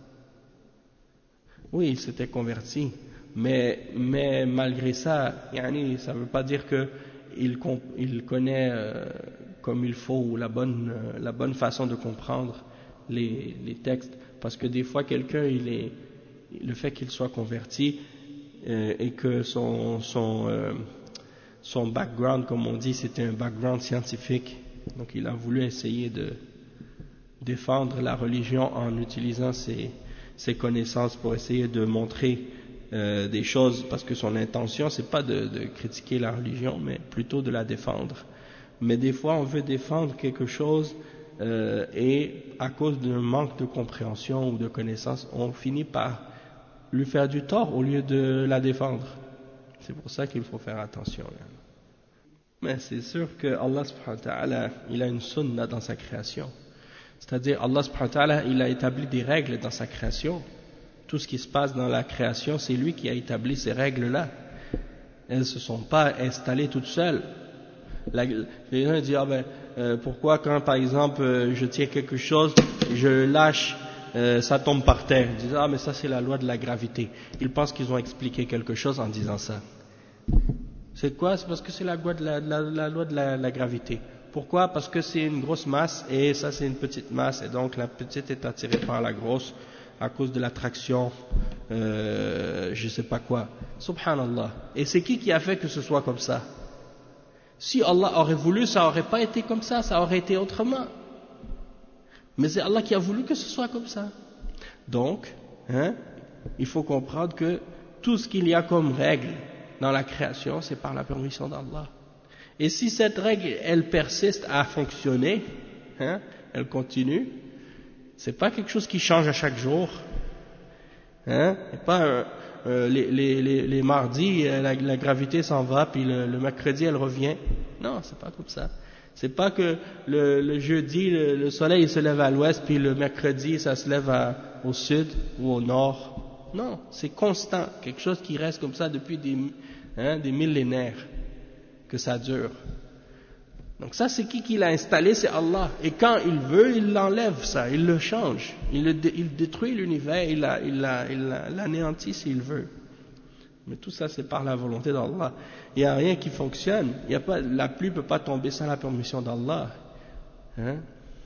Oui, il s'était converti, mais, mais malgré ça, yani, ça ne veut pas dire qu'il il connaît euh, comme il faut la bonne, euh, la bonne façon de comprendre les, les textes, parce que des fois quelqu'un, il est, le fait qu'il soit converti euh, et que son, son, euh, son background, comme on dit, c'était un background scientifique, donc il a voulu essayer de défendre la religion en utilisant ses, ses connaissances pour essayer de montrer euh, des choses, parce que son intention c'est pas de, de critiquer la religion mais plutôt de la défendre. Mais des fois on veut défendre quelque chose euh, et à cause d'un manque de compréhension ou de connaissance on finit par lui faire du tort au lieu de la défendre. C'est pour ça qu'il faut faire attention. Mais c'est sûr que Allah subhanahu wa ta'ala, il a une sunna dans sa création. C'est-à-dire, Allah subhanahu wa ta'ala, il a établi des règles dans sa création. Tout ce qui se passe dans la création, c'est lui qui a établi ces règles-là. Elles ne se sont pas installées toutes seules. La, les gens disent, ah ben, euh, pourquoi quand par exemple euh, je tiens quelque chose, je lâche, euh, ça tombe par terre. Ils disent, ah mais ça c'est la loi de la gravité. Ils pensent qu'ils ont expliqué quelque chose en disant ça. C'est quoi? C'est parce que c'est la loi de la, la, la, loi de la, la gravité. Pourquoi? Parce que c'est une grosse masse et ça c'est une petite masse et donc la petite est attirée par la grosse à cause de l'attraction, euh, je sais pas quoi. Subhanallah. Et c'est qui qui a fait que ce soit comme ça? Si Allah aurait voulu, ça aurait pas été comme ça, ça aurait été autrement. Mais c'est Allah qui a voulu que ce soit comme ça. Donc, hein, il faut comprendre que tout ce qu'il y a comme règle dans la création, c'est par la permission d'Allah. Et si cette règle, elle persiste à fonctionner, hein, elle continue, c'est pas quelque chose qui change à chaque jour, hein, et pas euh, euh, les, les, les, les mardis, la, la gravité s'en va, puis le, le mercredi elle revient. Non, c'est pas comme ça. C'est pas que le, le jeudi le, le soleil il se lève à l'ouest, puis le mercredi ça se lève à, au sud ou au nord. Non, c'est constant, quelque chose qui reste comme ça depuis des, hein, des millénaires que ça dure. Donc ça c'est qui qui l'a installé, c'est Allah. Et quand il veut, il l'enlève ça, il le change, il, le, il détruit l'univers, il, la, il, la, il la, l'anéantit s'il veut. Mais tout ça c'est par la volonté d'Allah. Il n'y a rien qui fonctionne, il y a pas, la pluie ne peut pas tomber sans la permission d'Allah. Hein?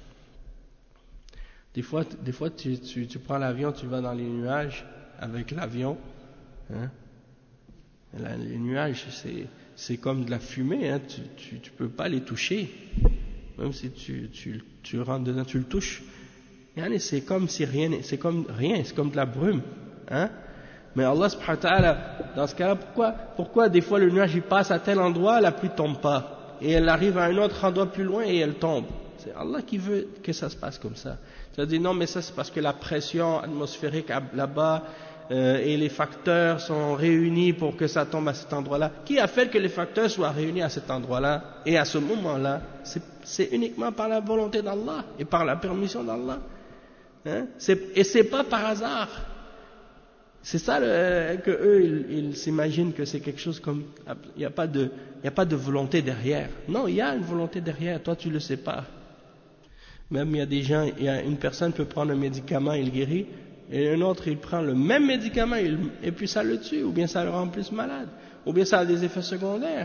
Des fois, des fois tu, tu, tu prends l'avion, tu vas dans les nuages avec l'avion. Hein? Là, les nuages c'est... c'est comme de la fumée, hein, tu, tu, tu peux pas les toucher, même si tu, tu, tu rentres dedans, tu le touches. C'est comme si rien, c'est comme rien, c'est comme de la brume, hein. Mais Allah subhanahu wa ta'ala, dans ce cas-là, pourquoi, pourquoi des fois le nuage il passe à tel endroit, la pluie tombe pas, et elle arrive à un autre endroit plus loin et elle tombe? C'est Allah qui veut que ça se passe comme ça. Ça dit non, mais ça c'est parce que la pression atmosphérique là-bas euh, et les facteurs sont réunis pour que ça tombe à cet endroit-là. Qui a fait que les facteurs soient réunis à cet endroit-là et à ce moment-là? C'est, c'est uniquement par la volonté d'Allah et par la permission d'Allah. Hein? C'est, et c'est pas par hasard. C'est ça le, que eux ils, ils s'imaginent que c'est quelque chose comme il n'y a pas de il n'y a pas de volonté derrière. Non, il y a une volonté derrière. Toi tu le sais pas. Même il y a des gens, il y a une personne peut prendre un médicament, il guérit, et un autre il prend le même médicament il, et puis ça le tue, ou bien ça le rend plus malade, ou bien ça a des effets secondaires.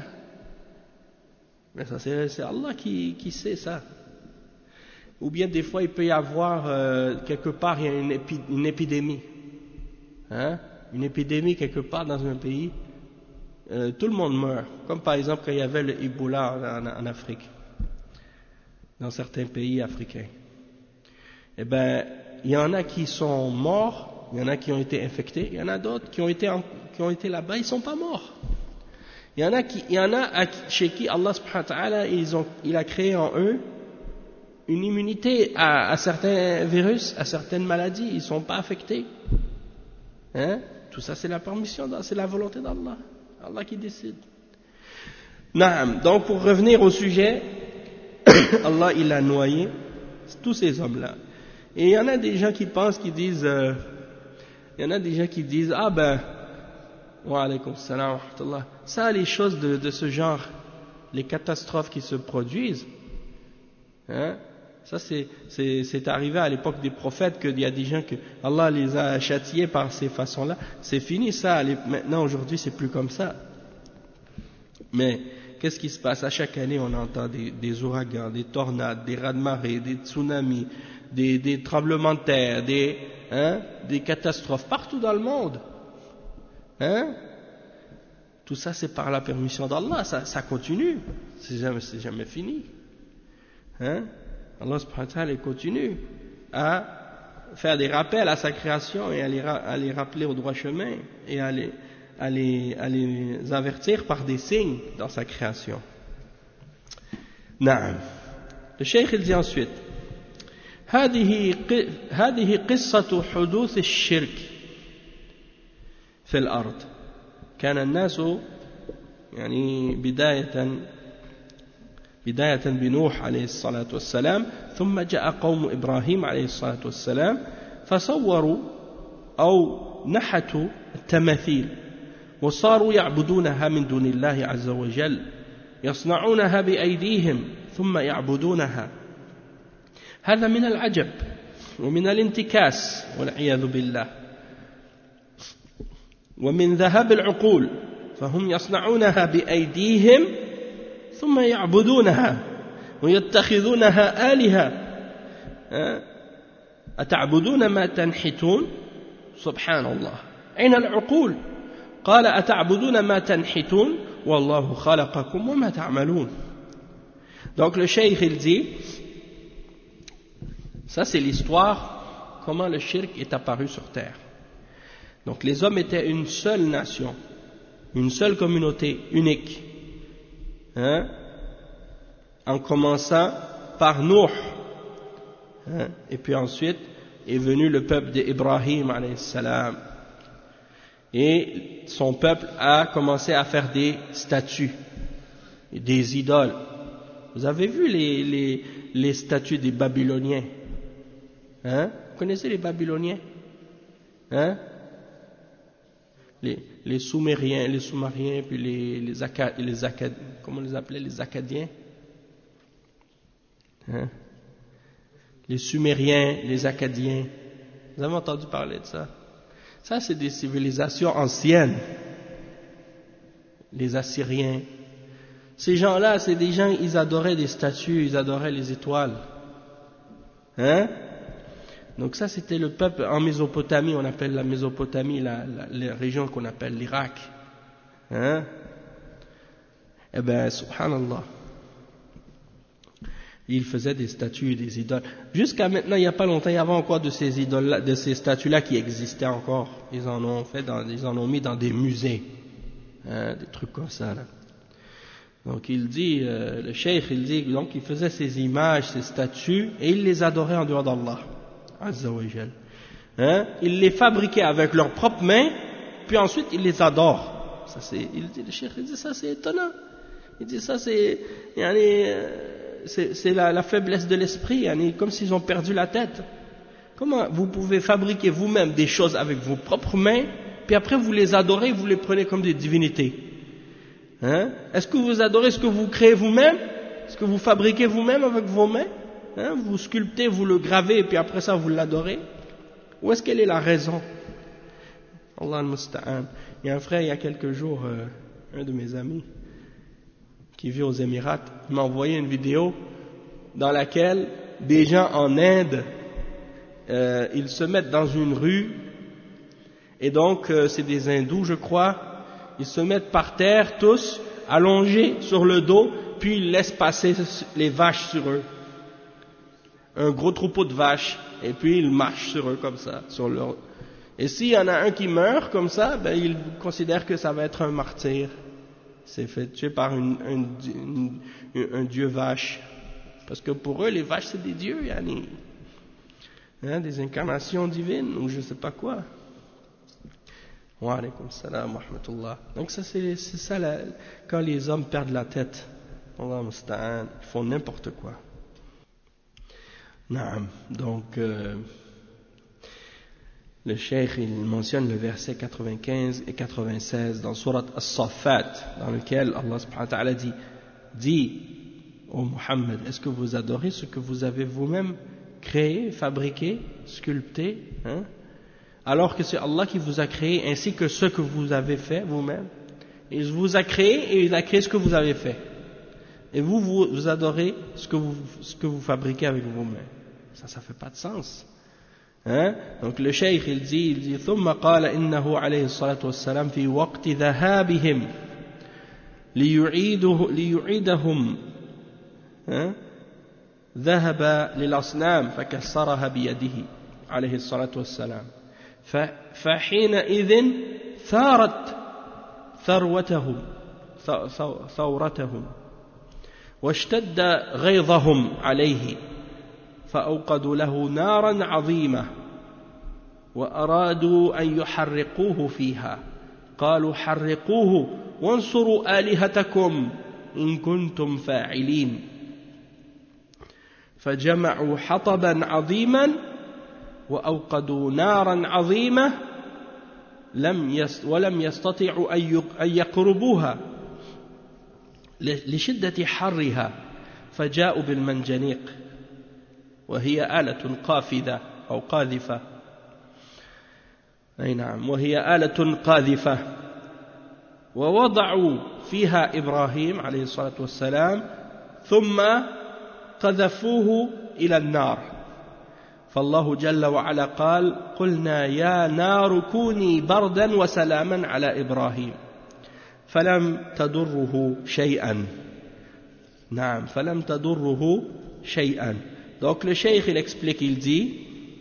Mais ça c'est, c'est Allah qui, qui sait ça. Ou bien des fois il peut y avoir euh, quelque part il y a une, épi, une épidémie, hein, une épidémie quelque part dans un pays, euh, tout le monde meurt. Comme par exemple quand il y avait le Ebola en, en Afrique. Dans certains pays africains. Eh bien, il y en a qui sont morts, il y en a qui ont été infectés, il y en a d'autres qui ont été, en, qui ont été là-bas, ils ne sont pas morts. Il y en a, qui, il y en a chez qui Allah subhanahu wa ta'ala, ils ont, il a créé en eux une immunité à, à certains virus, à certaines maladies, ils ne sont pas affectés. Hein? Tout ça, c'est la permission, c'est la volonté d'Allah. Allah qui décide. Naam. Donc, pour revenir au sujet, Allah il a noyé tous ces hommes-là. Et il y en a des gens qui pensent, qui disent, euh, il y en a des gens qui disent, ah ben, wa alaykum salam wa rahmatullah, ça les choses de, de ce genre, les catastrophes qui se produisent, hein, ça c'est, c'est, c'est arrivé à l'époque des prophètes qu'il y a des gens que Allah les a châtiés par ces façons-là, c'est fini ça, maintenant aujourd'hui c'est plus comme ça. Mais qu'est-ce qui se passe? À chaque année, on entend des, des ouragans, des tornades, des raz-de-marée, des tsunamis, des, des tremblements de terre, des, hein, des catastrophes partout dans le monde. Hein? Tout ça, c'est par la permission d'Allah. Ça, ça continue. C'est jamais, c'est jamais fini. Hein? Allah subhanahu wa ta'ala continue à faire des rappels à sa création et à les, à les rappeler au droit chemin et à les À les, à les avertir par des signes dans sa création. Naam. Le cheikh il dit ensuite هذه هذه قصة حدوث الشرك في الأرض كان الناس يعني بداية بداية بنوح عليه الصلاة والسلام ثم جاء قوم إبراهيم عليه الصلاة والسلام فصوروا أو نحتوا التماثيل وصاروا يعبدونها من دون الله عز وجل يصنعونها بأيديهم ثم يعبدونها هذا من العجب ومن الانتكاس والعياذ بالله ومن ذهاب العقول فهم يصنعونها بأيديهم ثم يعبدونها ويتخذونها آلهة أتعبدون ما تنحتون سبحان الله أين العقول قال أتعبدون ما تنحتون والله خلقكم وما تعملون. Donc le cheikh il dit, ça c'est l'histoire comment le shirk est apparu sur terre. Donc les hommes étaient une seule nation, une seule communauté unique, hein, en commençant par Nuh, hein, et puis ensuite est venu le peuple d'Ibrahim alayhi salam. Et son peuple a commencé à faire des statues, des idoles. Vous avez vu les, les, les statues des Babyloniens? Hein? Vous connaissez les Babyloniens? Hein? Les, les Soumériens, les Soumériens, puis les, les, Acad, les Acad, comment on les appelait? Les Acadiens? Hein? Les Sumériens, les Acadiens. Vous avez entendu parler de ça? Ça, c'est des civilisations anciennes. Les Assyriens. Ces gens-là, c'est des gens, ils adoraient des statues, ils adoraient les étoiles. Hein? Donc ça, c'était le peuple en Mésopotamie, on appelle la Mésopotamie, la, la, la région qu'on appelle l'Irak. Hein? Eh bien, subhanallah. Ils faisaient des statues et des idoles. Jusqu'à maintenant, il n'y a pas longtemps, il y avait encore de ces idoles, de ces statues-là qui existaient encore. Ils en ont fait, dans, ils en ont mis dans des musées, hein, des trucs comme ça. Là. Donc il dit, euh, le cheikh, il dit, donc il faisait ces images, ces statues, et il les adorait en dehors d'Allah, Azza wa Jal. Hein, il les fabriquait avec leurs propres mains, puis ensuite il les adore. Ça c'est, il dit, le cheikh, il dit ça c'est étonnant. Il dit ça c'est, yani, c'est, c'est la, la faiblesse de l'esprit, yani, comme s'ils ont perdu la tête. Comment vous pouvez fabriquer vous-même des choses avec vos propres mains, puis après vous les adorez, vous les prenez comme des divinités? Hein? Est-ce que vous adorez ce que vous créez vous-même? Ce que vous fabriquez vous-même avec vos mains? Hein? Vous sculptez, vous le gravez, et puis après ça vous l'adorez? Où est-ce qu'elle est la raison? Allah al-Musta'an. Il y a un frère, il y a quelques jours, euh, un de mes amis, qui vit aux Émirats, il m'a envoyé une vidéo dans laquelle des gens en Inde, euh, ils se mettent dans une rue, et donc euh, c'est des hindous je crois, ils se mettent par terre tous, allongés sur le dos, puis ils laissent passer les vaches sur eux, un gros troupeau de vaches, et puis ils marchent sur eux comme ça, sur leur... et s'il y en a un qui meurt comme ça, ben ils considèrent que ça va être un martyr. C'est fait tuer par une, une, une, une, un dieu vache. Parce que pour eux, les vaches, c'est des dieux, yani. Hein, des incarnations divines, ou je sais pas quoi. Wa alaykum salam wa rahmatullah. Donc ça, c'est, c'est ça, la, quand les hommes perdent la tête. Allah musta'an, ils font n'importe quoi. Naam. Donc... Euh, le cheikh, il mentionne le verset quatre-vingt-quinze et quatre-vingt-seize dans Surat As-Saffat, dans lequel Allah subhanahu wa ta'ala dit, dit, ô Muhammad, est-ce que vous adorez ce que vous avez vous-même créé, fabriqué, sculpté, hein? Alors que c'est Allah qui vous a créé, ainsi que ce que vous avez fait vous-même. Il vous a créé et il a créé ce que vous avez fait. Et vous, vous, vous adorez ce que vous, ce que vous fabriquez avec vos mains. Ça, ça fait pas de sens. Hein? Donc le cheikh il dit, il dit ثم قال إنه عليه الصلاة والسلام في وقت ذهابهم ليعيده ليعيدهم hein? ذهب للأصنام فكسرها بيده عليه الصلاة والسلام فحينئذ ثارت ثروتهم ثورتهم واشتد غيظهم عليه فأوقدوا له نارا عظيمة وأرادوا أن يحرقوه فيها قالوا حرقوه وانصروا آلهتكم إن كنتم فاعلين فجمعوا حطبا عظيما وأوقدوا نارا عظيمة لم يست ولم يستطيعوا أن يقربوها لشدة حرها فجاءوا بالمنجنيق وهي آلة قافذة أو قاذفة أي نعم وهي آلة قاذفة ووضعوا فيها إبراهيم عليه الصلاة والسلام ثم قذفوه إلى النار فالله جل وعلا قال قلنا يا نار كوني بردا وسلاما على إبراهيم فلم تضره شيئا نعم فلم تضره شيئا. Donc le cheikh il explique, il dit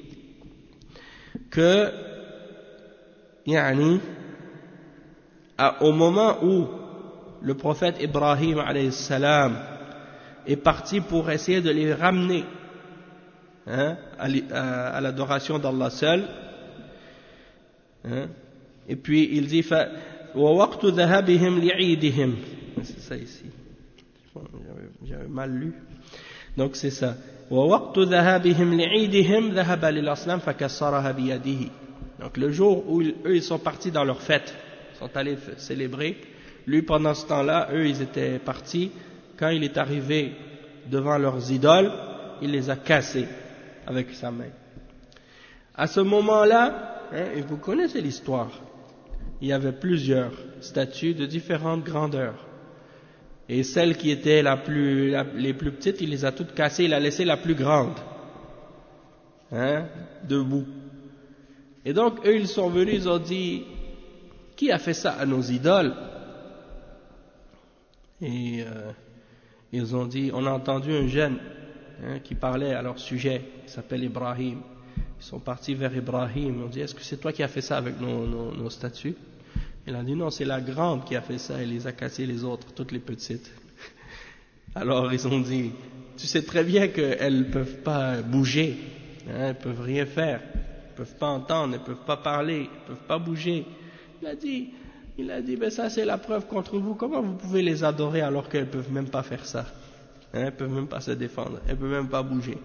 que yani, à, au moment où le prophète Ibrahim alayhi salam est parti pour essayer de les ramener hein, à, à, à l'adoration d'Allah seul hein, et puis il dit وَوَقْتُ ذَهَبِهِمْ لِعِيدِهِمْ c'est ça ici j'avais, j'avais mal lu donc c'est ça وَوَقْتُ ذَهَبِهِمْ لِعِيدِهِمْ ذَهَبَ لِلْأَصْنَامِ فَكَسَّرَهَا بِيَدِهِ. Donc le jour où ils, eux ils sont partis dans leur fête, ils sont allés célébrer, lui pendant ce temps-là, eux ils étaient partis, quand il est arrivé devant leurs idoles, il les a cassés avec sa main. À ce moment-là, hein, et vous connaissez l'histoire, il y avait plusieurs statues de différentes grandeurs. Et celle qui était la plus, la, les plus petites, il les a toutes cassées, il a laissé la plus grande, hein, debout. Et donc, eux, ils sont venus, ils ont dit, qui a fait ça à nos idoles? Et euh, ils ont dit, on a entendu un jeune hein, qui parlaient à leur sujet, qui s'appelle Ibrahim. Ils sont partis vers Ibrahim. Ils ont dit, est-ce que c'est toi qui as fait ça avec nos, nos, nos statues? Il a dit, non, c'est la grande qui a fait ça. Elle les a cassées les autres, toutes les petites. Alors ils ont dit, tu sais très bien qu'elles ne peuvent pas bouger, hein, elles ne peuvent rien faire, elles ne peuvent pas entendre, elles ne peuvent pas parler, elles ne peuvent pas bouger. Il a dit, il a dit, ben ça c'est la preuve contre vous. Comment vous pouvez les adorer alors qu'elles ne peuvent même pas faire ça, hein, elles ne peuvent même pas se défendre, elles ne peuvent même pas bouger.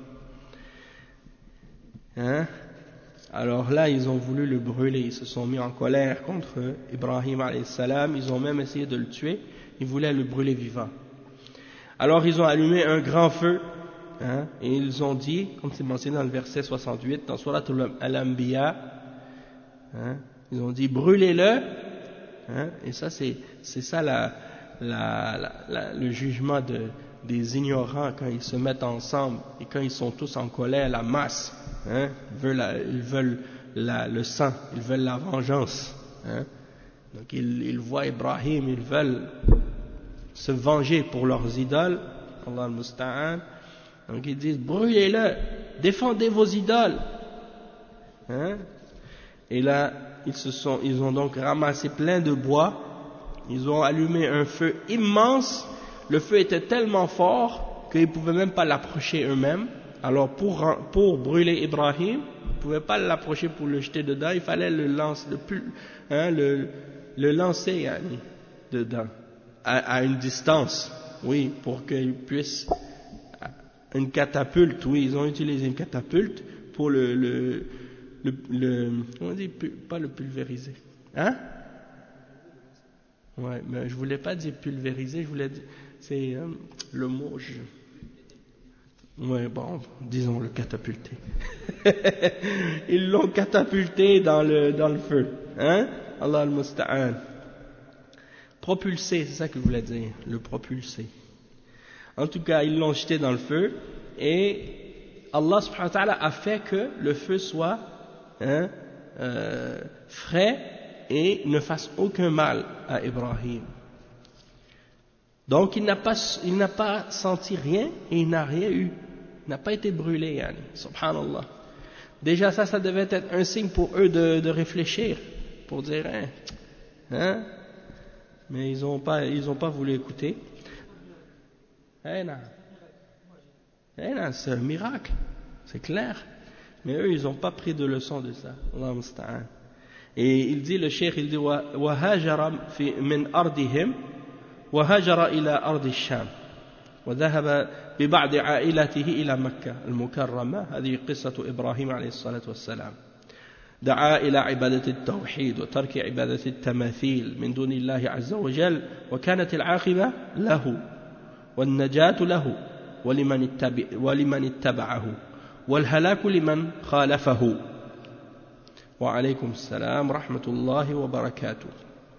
Hein? Alors là, ils ont voulu le brûler, ils se sont mis en colère contre Ibrahim alayhi salam, ils ont même essayé de le tuer, ils voulaient le brûler vivant. Alors ils ont allumé un grand feu, hein, et ils ont dit, comme c'est mentionné dans le verset soixante-huit, dans Surat Al-Anbiya, hein, ils ont dit brûlez-le, hein, et ça c'est, c'est ça la, la, la, la, le jugement de, des ignorants quand ils se mettent ensemble et quand ils sont tous en colère, la masse, hein, ils veulent, la, ils veulent la, le sang, ils veulent la vengeance, hein. Donc ils, ils voient Ibrahim, ils veulent se venger pour leurs idoles, Allah al-Musta'an. Donc ils disent brûlez-le, défendez vos idoles, hein? Et là ils se sont, ils ont donc ramassé plein de bois, ils ont allumé un feu immense. Le feu était tellement fort qu'ils ne pouvaient même pas l'approcher eux-mêmes. Alors pour, pour brûler Ibrahim, ils ne pouvaient pas l'approcher pour le jeter dedans, il fallait le lancer, le, plus, hein, le, le lancer hein, dedans, à, à une distance, oui, pour qu'il puisse, une catapulte, oui, ils ont utilisé une catapulte pour le, le, le, le on dit pas le pulvériser, hein? Ouais, mais je voulais pas dire pulvériser, je voulais dire, c'est hein, le mot, je... ouais, bon, disons le catapulter. Ils l'ont catapulté dans le, dans le feu, hein? Allah al-Musta'an. Propulsé, c'est ça que je voulais dire, le propulsé. En tout cas, ils l'ont jeté dans le feu et Allah subhanahu wa ta'ala a fait que le feu soit hein, euh, frais et ne fasse aucun mal à Ibrahim. Donc il n'a pas, il n'a pas senti rien et il n'a rien eu. Il n'a pas été brûlé, yani, subhanallah. Déjà ça, ça devait être un signe pour eux de, de réfléchir, pour dire, hein, hein? Mais ils n'ont pas, ils ont pas voulu écouter. Eh non, eh non, c'est un miracle, c'est clair. Mais eux, ils n'ont pas pris de leçon de ça. Allah musta'an. Et il dit, le cheikh, il dit, وَهَاجَرَ مِنْ أَرْضِهِمْ وَهَاجَرَ إِلَى أَرْضِ الشام وذهب ببعض عائلته إلى مكة المكرمة. هذه قصة إبراهيم عليه الصلاة والسلام. دعا إلى عبادة التوحيد وترك عبادة التماثيل من دون الله عز وجل وكانت العاقبة له والنجاة له ولمن اتبع ولمن اتبعه والهلاك لمن خالفه. وعليكم السلام ورحمة الله وبركاته.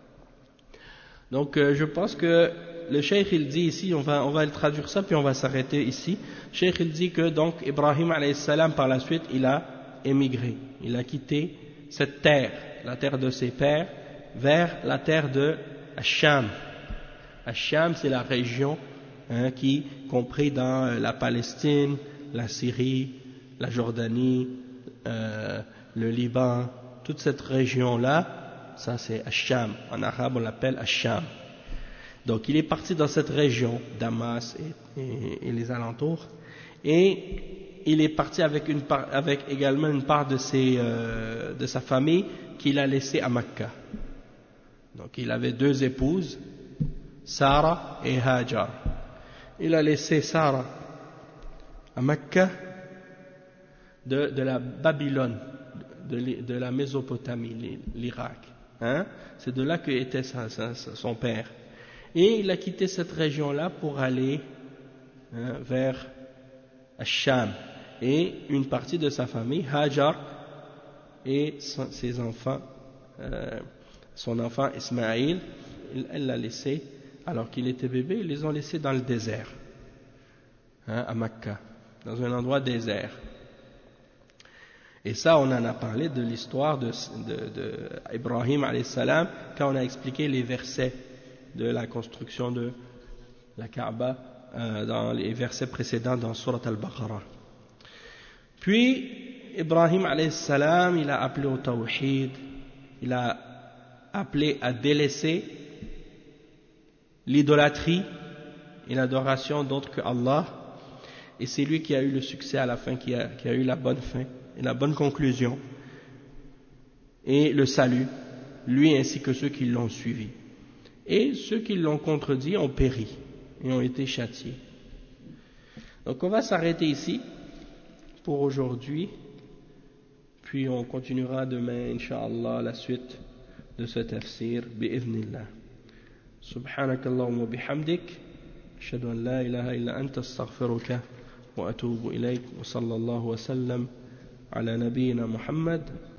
Donc euh, je pense que le cheikh il dit ici, on va, on va le traduire ça puis on va s'arrêter ici. Le cheikh il dit que donc Ibrahim alayhi salam par la suite il a émigré, il a quitté cette terre, la terre de ses pères, vers la terre de Ash-Sham. Ash-Sham c'est la région hein, qui compris dans la Palestine, la Syrie, la Jordanie, euh, le Liban, toute cette région-là. Ça c'est Ash-Sham, en arabe on l'appelle Ash-Sham. Donc il est parti dans cette région, Damas et, et, et les alentours, et il est parti avec, une part, avec également une part de, ses, euh, de sa famille qu'il a laissée à Mecca. Donc il avait deux épouses, Sarah et Hajar. Il a laissé Sarah à Mecca de, de la Babylone, de, de la Mésopotamie, l'Irak. Hein? C'est de là que était sa, sa, son père. Et il a quitté cette région-là pour aller hein, vers Ash-Sham. Et une partie de sa famille, Hajar, et son, ses enfants, euh, son enfant Ismaïl, elle l'a laissé, alors qu'il était bébé, ils les ont laissés dans le désert, hein, à Mecca, dans un endroit désert. Et ça, on en a parlé de l'histoire de, de, de Ibrahim alayhi salam quand on a expliqué les versets de la construction de la Kaaba euh, dans les versets précédents dans Surat Al-Baqarah. Puis Ibrahim alayhi salam, il a appelé au tawhid, il a appelé à délaisser l'idolâtrie et l'adoration d'autres que Allah, et c'est lui qui a eu le succès à la fin, qui a, qui a eu la bonne fin et la bonne conclusion et le salut, lui ainsi que ceux qui l'ont suivi. Et ceux qui l'ont contredit ont péri et ont été châtiés. Donc on va s'arrêter ici pour aujourd'hui, puis on continuera demain, Inch'Allah, la suite de ce tafsir, bi'idhnillah. Subhanakallahumma bihamdik, ashhadu an la ilaha illa anta astaghfiruka wa atubu ilayk, wa sallallahu wa sallam ala nabiyyina Muhammad